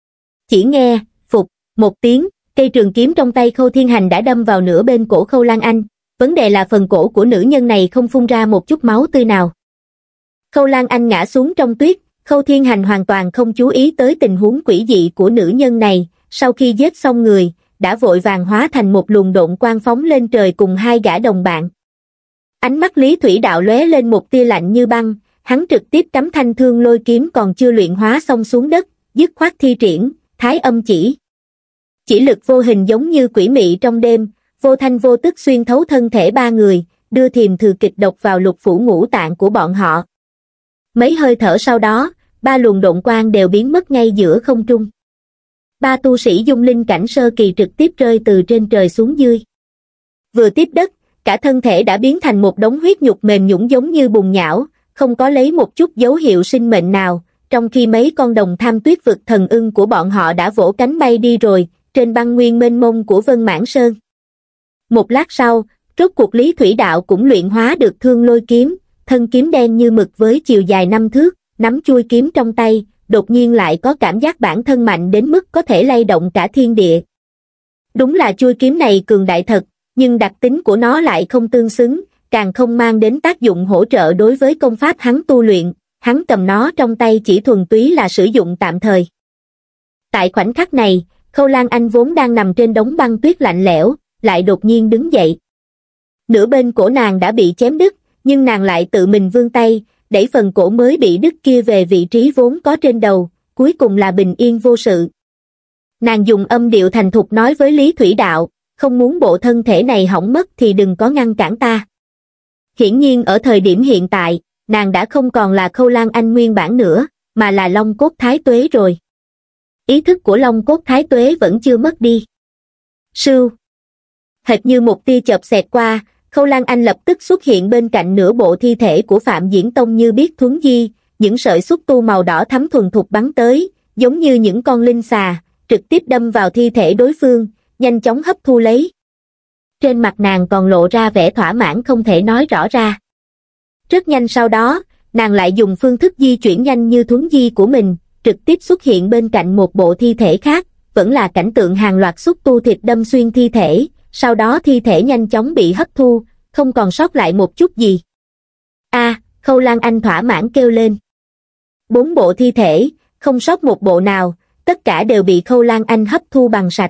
Chỉ nghe, phục, một tiếng, cây trường kiếm trong tay Khâu Thiên Hành đã đâm vào nửa bên cổ Khâu Lan Anh, vấn đề là phần cổ của nữ nhân này không phun ra một chút máu tươi nào. Khâu Lan Anh ngã xuống trong tuyết, Khâu Thiên Hành hoàn toàn không chú ý tới tình huống quỷ dị của nữ nhân này, sau khi giết xong người, đã vội vàng hóa thành một luồng độn quang phóng lên trời cùng hai gã đồng bạn. Ánh mắt Lý Thủy Đạo lóe lên một tia lạnh như băng, hắn trực tiếp cắm thanh thương lôi kiếm còn chưa luyện hóa xong xuống đất, dứt khoát thi triển Thái Âm Chỉ. Chỉ lực vô hình giống như quỷ mị trong đêm, vô thanh vô tức xuyên thấu thân thể ba người, đưa thiềm thừa kịch độc vào lục phủ ngũ tạng của bọn họ. Mấy hơi thở sau đó, ba luồng độn quang đều biến mất ngay giữa không trung. Ba tu sĩ dung linh cảnh sơ kỳ trực tiếp rơi từ trên trời xuống dưới. Vừa tiếp đất, cả thân thể đã biến thành một đống huyết nhục mềm nhũn giống như bùn nhão, không có lấy một chút dấu hiệu sinh mệnh nào, trong khi mấy con đồng tham tuyết vực thần ưng của bọn họ đã vỗ cánh bay đi rồi, trên băng nguyên mênh mông của Vân Mãn Sơn. Một lát sau, rốt cuộc Lý Thủy Đạo cũng luyện hóa được thương lôi kiếm, thân kiếm đen như mực với chiều dài năm thước, nắm chuôi kiếm trong tay, đột nhiên lại có cảm giác bản thân mạnh đến mức có thể lay động cả thiên địa. Đúng là chuôi kiếm này cường đại thật, nhưng đặc tính của nó lại không tương xứng, càng không mang đến tác dụng hỗ trợ đối với công pháp hắn tu luyện, hắn cầm nó trong tay chỉ thuần túy là sử dụng tạm thời. Tại khoảnh khắc này, Khâu Lan Anh vốn đang nằm trên đống băng tuyết lạnh lẽo, lại đột nhiên đứng dậy. Nửa bên cổ nàng đã bị chém đứt, nhưng nàng lại tự mình vươn tay, đẩy phần cổ mới bị đứt kia về vị trí vốn có trên đầu, cuối cùng là bình yên vô sự. Nàng dùng âm điệu thành thục nói với Lý Thủy Đạo, không muốn bộ thân thể này hỏng mất thì đừng có ngăn cản ta. Hiển nhiên ở thời điểm hiện tại, nàng đã không còn là Khâu Lan Anh nguyên bản nữa, mà là Long Cốt Thái Tuế rồi. Ý thức của Long Cốt Thái Tuế vẫn chưa mất đi. Sưu. Hệt như một tia chợp xẹt qua, Khâu Lan Anh lập tức xuất hiện bên cạnh nửa bộ thi thể của Phạm Diễn Tông như biết thuấn di, những sợi xúc tu màu đỏ thắm thuần thục bắn tới, giống như những con linh xà, trực tiếp đâm vào thi thể đối phương, nhanh chóng hấp thu lấy. Trên mặt nàng còn lộ ra vẻ thỏa mãn không thể nói rõ ra. Rất nhanh sau đó, nàng lại dùng phương thức di chuyển nhanh như thuấn di của mình, trực tiếp xuất hiện bên cạnh một bộ thi thể khác, vẫn là cảnh tượng hàng loạt xúc tu thịt đâm xuyên thi thể, sau đó thi thể nhanh chóng bị hấp thu, không còn sót lại một chút gì. A, Khâu Lan Anh thỏa mãn kêu lên. Bốn bộ thi thể, không sót một bộ nào, tất cả đều bị Khâu Lan Anh hấp thu bằng sạch.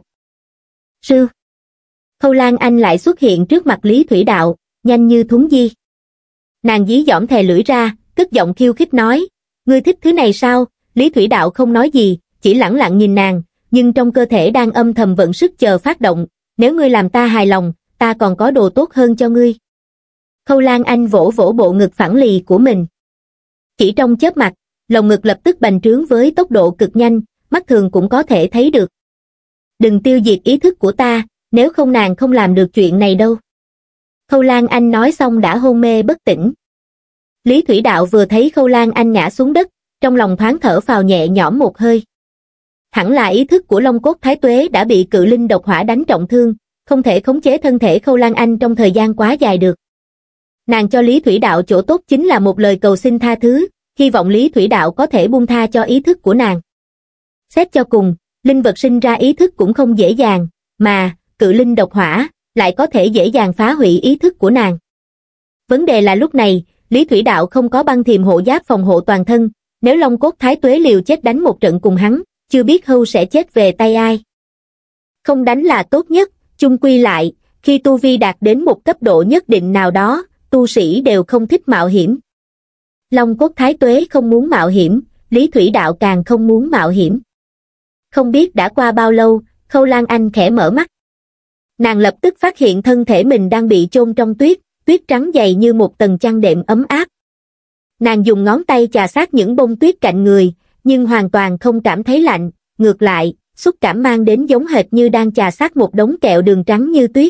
Sư. Khâu Lan Anh lại xuất hiện trước mặt Lý Thủy Đạo, nhanh như thuấn di. Nàng dí dỏm thè lưỡi ra, cất giọng khiêu khích nói, ngươi thích thứ này sao? Lý Thủy Đạo không nói gì, chỉ lẳng lặng nhìn nàng, nhưng trong cơ thể đang âm thầm vận sức chờ phát động, nếu ngươi làm ta hài lòng, ta còn có đồ tốt hơn cho ngươi. Khâu Lan Anh vỗ vỗ bộ ngực phẳng lì của mình. Chỉ trong chớp mặt, lồng ngực lập tức bành trướng với tốc độ cực nhanh, mắt thường cũng có thể thấy được. Đừng tiêu diệt ý thức của ta, nếu không nàng không làm được chuyện này đâu. Khâu Lan Anh nói xong đã hôn mê bất tỉnh. Lý Thủy Đạo vừa thấy Khâu Lan Anh ngã xuống đất, trong lòng thoáng thở phào nhẹ nhõm một hơi. Hẳn là ý thức của Long Cốt Thái Tuế đã bị cự linh độc hỏa đánh trọng thương, không thể khống chế thân thể Khâu Lan Anh trong thời gian quá dài được. Nàng cho Lý Thủy Đạo chỗ tốt chính là một lời cầu xin tha thứ, hy vọng Lý Thủy Đạo có thể buông tha cho ý thức của nàng. Xét cho cùng, linh vật sinh ra ý thức cũng không dễ dàng, mà cự linh độc hỏa lại có thể dễ dàng phá hủy ý thức của nàng. Vấn đề là lúc này, Lý Thủy Đạo không có băng thiềm hộ giáp phòng hộ toàn thân, nếu Long Cốt Thái Tuế liều chết đánh một trận cùng hắn, chưa biết hưu sẽ chết về tay ai. Không đánh là tốt nhất, chung quy lại, khi tu vi đạt đến một cấp độ nhất định nào đó, tu sĩ đều không thích mạo hiểm. Long Cốt Thái Tuế không muốn mạo hiểm, Lý Thủy Đạo càng không muốn mạo hiểm. Không biết đã qua bao lâu, Khâu Lan Anh khẽ mở mắt. Nàng lập tức phát hiện thân thể mình đang bị chôn trong tuyết, tuyết trắng dày như một tầng chăn đệm ấm áp. Nàng dùng ngón tay chà sát những bông tuyết cạnh người, nhưng hoàn toàn không cảm thấy lạnh, ngược lại, xúc cảm mang đến giống hệt như đang chà sát một đống kẹo đường trắng như tuyết.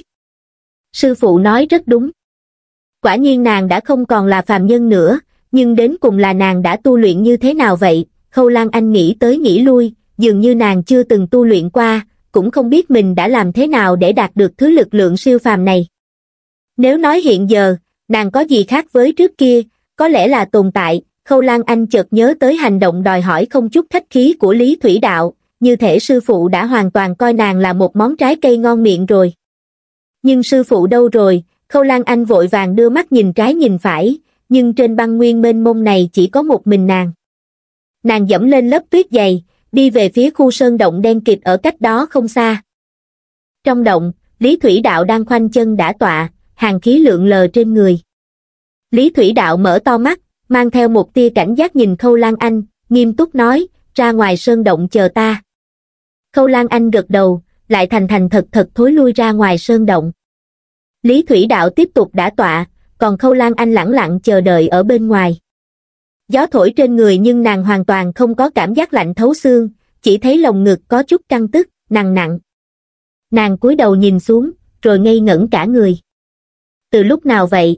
Sư phụ nói rất đúng. Quả nhiên nàng đã không còn là phàm nhân nữa, nhưng đến cùng là nàng đã tu luyện như thế nào vậy? Khâu Lan Anh nghĩ tới nghĩ lui, dường như nàng chưa từng tu luyện qua, cũng không biết mình đã làm thế nào để đạt được thứ lực lượng siêu phàm này. Nếu nói hiện giờ, nàng có gì khác với trước kia, có lẽ là tồn tại. Khâu Lan Anh chợt nhớ tới hành động đòi hỏi không chút khách khí của Lý Thủy Đạo, như thể sư phụ đã hoàn toàn coi nàng là một món trái cây ngon miệng rồi. Nhưng sư phụ đâu rồi? Khâu Lan Anh vội vàng đưa mắt nhìn trái nhìn phải, nhưng trên băng nguyên mênh mông này chỉ có một mình nàng. Nàng dẫm lên lớp tuyết dày, đi về phía khu sơn động đen kịt ở cách đó không xa. Trong động, Lý Thủy Đạo đang khoanh chân đả tọa, hàn khí lượn lờ trên người. Lý Thủy Đạo mở to mắt, mang theo một tia cảnh giác nhìn Khâu Lan Anh, nghiêm túc nói, ra ngoài sơn động chờ ta. Khâu Lan Anh gật đầu, lại thành thành thật thật thối lui ra ngoài sơn động. Lý Thủy Đạo tiếp tục đả tọa, còn Khâu Lan Anh lẳng lặng chờ đợi ở bên ngoài. Gió thổi trên người nhưng nàng hoàn toàn không có cảm giác lạnh thấu xương, chỉ thấy lồng ngực có chút căng tức, nặng nặng. Nàng cúi đầu nhìn xuống, rồi ngây ngẩn cả người. Từ lúc nào vậy?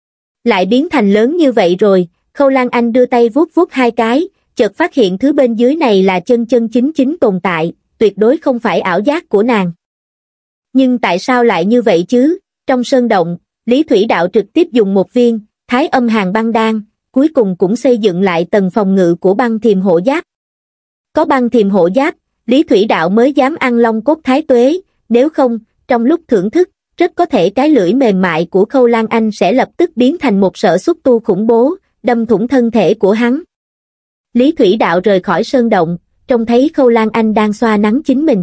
Lại biến thành lớn như vậy rồi? Khâu Lan Anh đưa tay vuốt vuốt hai cái, chợt phát hiện thứ bên dưới này là chân chân chính chính tồn tại, tuyệt đối không phải ảo giác của nàng. Nhưng tại sao lại như vậy chứ? Trong sơn động, Lý Thủy Đạo trực tiếp dùng một viên Thái Âm Hàn Băng Đan, cuối cùng cũng xây dựng lại tầng phòng ngự của băng thiềm hộ giáp. Có băng thiềm hộ giáp, Lý Thủy Đạo mới dám ăn Long Cốt Thái Tuế, nếu không, trong lúc thưởng thức, rất có thể cái lưỡi mềm mại của Khâu Lan Anh sẽ lập tức biến thành một sở xúc tu khủng bố, đâm thủng thân thể của hắn. Lý Thủy Đạo rời khỏi sơn động, trông thấy Khâu Lan Anh đang xoa nắng chính mình.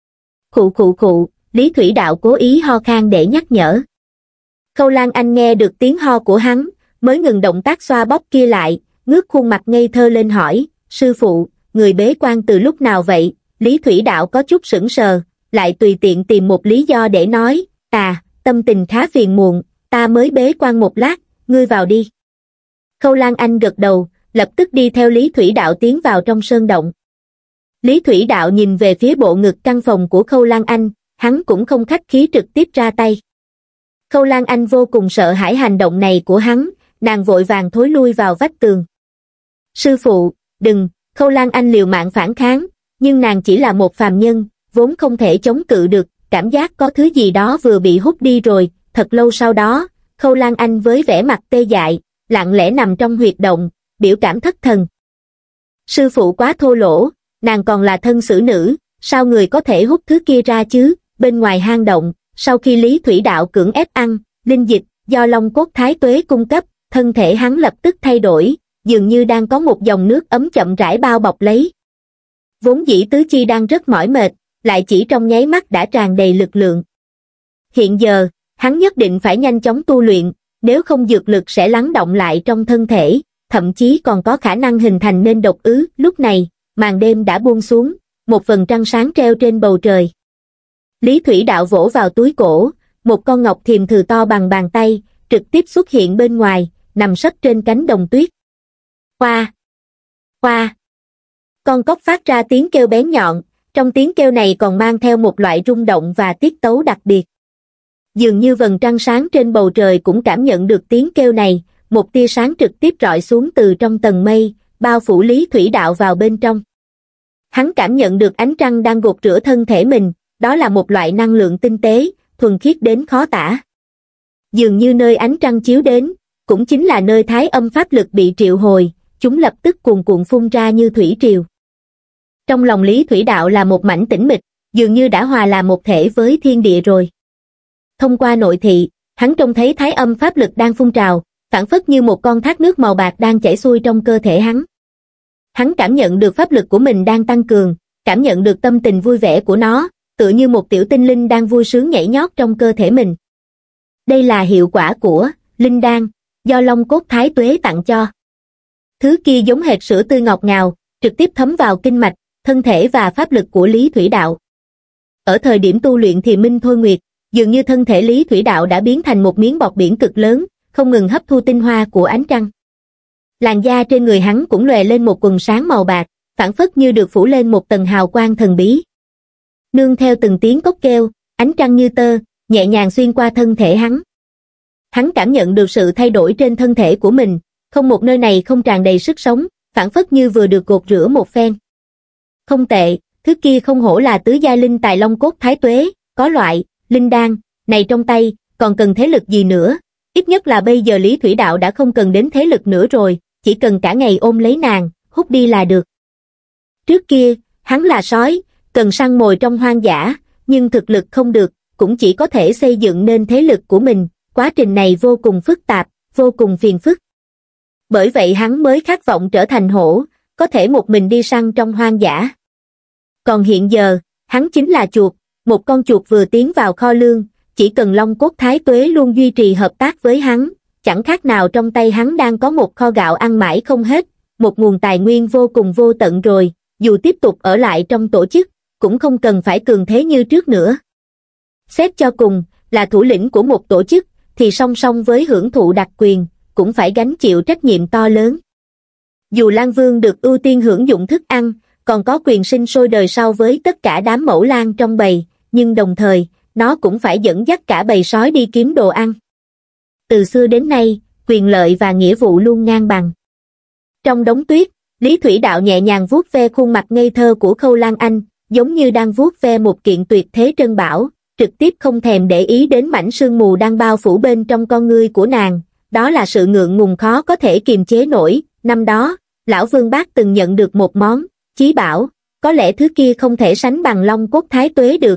Khụ khụ khụ, Lý Thủy Đạo cố ý ho khan để nhắc nhở. Khâu Lan Anh nghe được tiếng ho của hắn, mới ngừng động tác xoa bóp kia lại, ngước khuôn mặt ngây thơ lên hỏi, sư phụ, người bế quan từ lúc nào vậy? Lý Thủy Đạo có chút sững sờ, lại tùy tiện tìm một lý do để nói, à, tâm tình khá phiền muộn, ta mới bế quan một lát, ngươi vào đi. Khâu Lan Anh gật đầu, lập tức đi theo Lý Thủy Đạo tiến vào trong sơn động. Lý Thủy Đạo nhìn về phía bộ ngực căn phòng của Khâu Lan Anh, hắn cũng không khách khí trực tiếp ra tay. Khâu Lan Anh vô cùng sợ hãi hành động này của hắn, nàng vội vàng thối lui vào vách tường. Sư phụ, đừng! Khâu Lan Anh liều mạng phản kháng, nhưng nàng chỉ là một phàm nhân, vốn không thể chống cự được, cảm giác có thứ gì đó vừa bị hút đi rồi. Thật lâu sau đó, Khâu Lan Anh với vẻ mặt tê dại, lặng lẽ nằm trong huyệt động, biểu cảm thất thần. Sư phụ quá thô lỗ, nàng còn là thân xử nữ, sao người có thể hút thứ kia ra chứ? Bên ngoài hang động, sau khi Lý Thủy Đạo cưỡng ép ăn linh dịch do Long Cốt Thái Tuế cung cấp, thân thể hắn lập tức thay đổi, dường như đang có một dòng nước ấm chậm rãi bao bọc lấy. Vốn dĩ tứ chi đang rất mỏi mệt, lại chỉ trong nháy mắt đã tràn đầy lực lượng. Hiện giờ, hắn nhất định phải nhanh chóng tu luyện, nếu không dược lực sẽ lắng động lại trong thân thể, thậm chí còn có khả năng hình thành nên độc ứ. Lúc này, màn đêm đã buông xuống, một vầng trăng sáng treo trên bầu trời. Lý Thủy Đạo vỗ vào túi cổ, một con ngọc thiềm thừ to bằng bàn tay, trực tiếp xuất hiện bên ngoài, nằm sấp trên cánh đồng tuyết. Hoa! Hoa! Con cóc phát ra tiếng kêu bén nhọn, trong tiếng kêu này còn mang theo một loại rung động và tiết tấu đặc biệt. Dường như vầng trăng sáng trên bầu trời cũng cảm nhận được tiếng kêu này, một tia sáng trực tiếp rọi xuống từ trong tầng mây, bao phủ Lý Thủy Đạo vào bên trong. Hắn cảm nhận được ánh trăng đang gột rửa thân thể mình, đó là một loại năng lượng tinh tế, thuần khiết đến khó tả. Dường như nơi ánh trăng chiếu đến, cũng chính là nơi thái âm pháp lực bị triệu hồi, chúng lập tức cuồn cuộn phun ra như thủy triều. Trong lòng Lý Thủy Đạo là một mảnh tĩnh mịch, dường như đã hòa làm một thể với thiên địa rồi. Thông qua nội thị, hắn trông thấy thái âm pháp lực đang phun trào, phảng phất như một con thác nước màu bạc đang chảy xuôi trong cơ thể hắn. Hắn cảm nhận được pháp lực của mình đang tăng cường, cảm nhận được tâm tình vui vẻ của nó, tựa như một tiểu tinh linh đang vui sướng nhảy nhót trong cơ thể mình. Đây là hiệu quả của linh đan, do Long Cốt Thái Tuế tặng cho. Thứ kia giống hệt sữa tươi ngọt ngào, trực tiếp thấm vào kinh mạch, thân thể và pháp lực của Lý Thủy Đạo. Ở thời điểm tu luyện Thiềm Minh Thôi Nguyệt, dường như thân thể Lý Thủy Đạo đã biến thành một miếng bọt biển cực lớn, không ngừng hấp thu tinh hoa của ánh trăng. Làn da trên người hắn cũng lòe lên một quầng sáng màu bạc, phảng phất như được phủ lên một tầng hào quang thần bí. Nương theo từng tiếng cốc kêu, ánh trăng như tơ, nhẹ nhàng xuyên qua thân thể hắn. Hắn cảm nhận được sự thay đổi trên thân thể của mình, không một nơi này không tràn đầy sức sống, phảng phất như vừa được gột rửa một phen. Không tệ, thứ kia không hổ là tứ giai linh tài Long Cốt Thái Tuế, có loại linh đan này trong tay, còn cần thế lực gì nữa? Ít nhất là bây giờ Lý Thủy Đạo đã không cần đến thế lực nữa rồi, chỉ cần cả ngày ôm lấy nàng, hút đi là được. Trước kia, hắn là sói, cần săn mồi trong hoang dã, nhưng thực lực không được, cũng chỉ có thể xây dựng nên thế lực của mình, quá trình này vô cùng phức tạp, vô cùng phiền phức. Bởi vậy hắn mới khát vọng trở thành hổ, có thể một mình đi săn trong hoang dã. Còn hiện giờ, hắn chính là chuột, một con chuột vừa tiến vào kho lương, chỉ cần Long Cốt Thái Tuế luôn duy trì hợp tác với hắn, chẳng khác nào trong tay hắn đang có một kho gạo ăn mãi không hết, một nguồn tài nguyên vô cùng vô tận rồi, dù tiếp tục ở lại trong tổ chức, cũng không cần phải cường thế như trước nữa. Xét cho cùng, là thủ lĩnh của một tổ chức, thì song song với hưởng thụ đặc quyền, cũng phải gánh chịu trách nhiệm to lớn. Dù Lan Vương được ưu tiên hưởng dụng thức ăn, còn có quyền sinh sôi đời sau với tất cả đám mẫu lan trong bầy, nhưng đồng thời, nó cũng phải dẫn dắt cả bầy sói đi kiếm đồ ăn. Từ xưa đến nay, quyền lợi và nghĩa vụ luôn ngang bằng. Trong đống tuyết, Lý Thủy Đạo nhẹ nhàng vuốt ve khuôn mặt ngây thơ của Khâu Lan Anh, giống như đang vuốt ve một kiện tuyệt thế trân bảo, trực tiếp không thèm để ý đến mảnh sương mù đang bao phủ bên trong con ngươi của nàng, đó là sự ngượng ngùng khó có thể kiềm chế nổi. Năm đó, Lão Vương Bác từng nhận được một món chí bảo, có lẽ thứ kia không thể sánh bằng Long Cốt Thái Tuế được.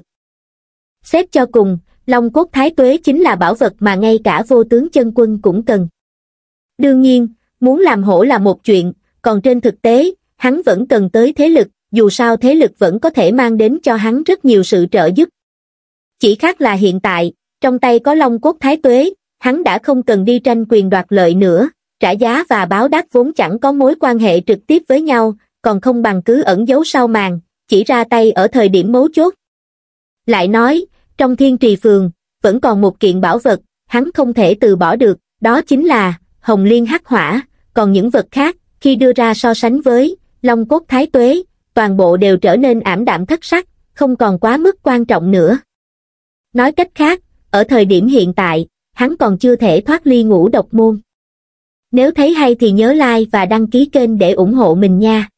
Xét cho cùng, Long Cốt Thái Tuế chính là bảo vật mà ngay cả Vô Tướng Chân Quân cũng cần. Đương nhiên, muốn làm hổ là một chuyện, còn trên thực tế, hắn vẫn cần tới thế lực, dù sao thế lực vẫn có thể mang đến cho hắn rất nhiều sự trợ giúp. Chỉ khác là hiện tại, trong tay có Long Cốt Thái Tuế, hắn đã không cần đi tranh quyền đoạt lợi nữa, trả giá và báo đáp vốn chẳng có mối quan hệ trực tiếp với nhau, còn không bằng cứ ẩn giấu sau màn, chỉ ra tay ở thời điểm mấu chốt. Lại nói, trong Thiên Trì Phường, vẫn còn một kiện bảo vật, hắn không thể từ bỏ được, đó chính là Hồng Liên Hắc Hỏa, còn những vật khác, khi đưa ra so sánh với Long Cốt Thái Tuế, toàn bộ đều trở nên ảm đạm thất sắc, không còn quá mức quan trọng nữa. Nói cách khác, ở thời điểm hiện tại, hắn còn chưa thể thoát ly ngũ độc môn. Nếu thấy hay thì nhớ like và đăng ký kênh để ủng hộ mình nha.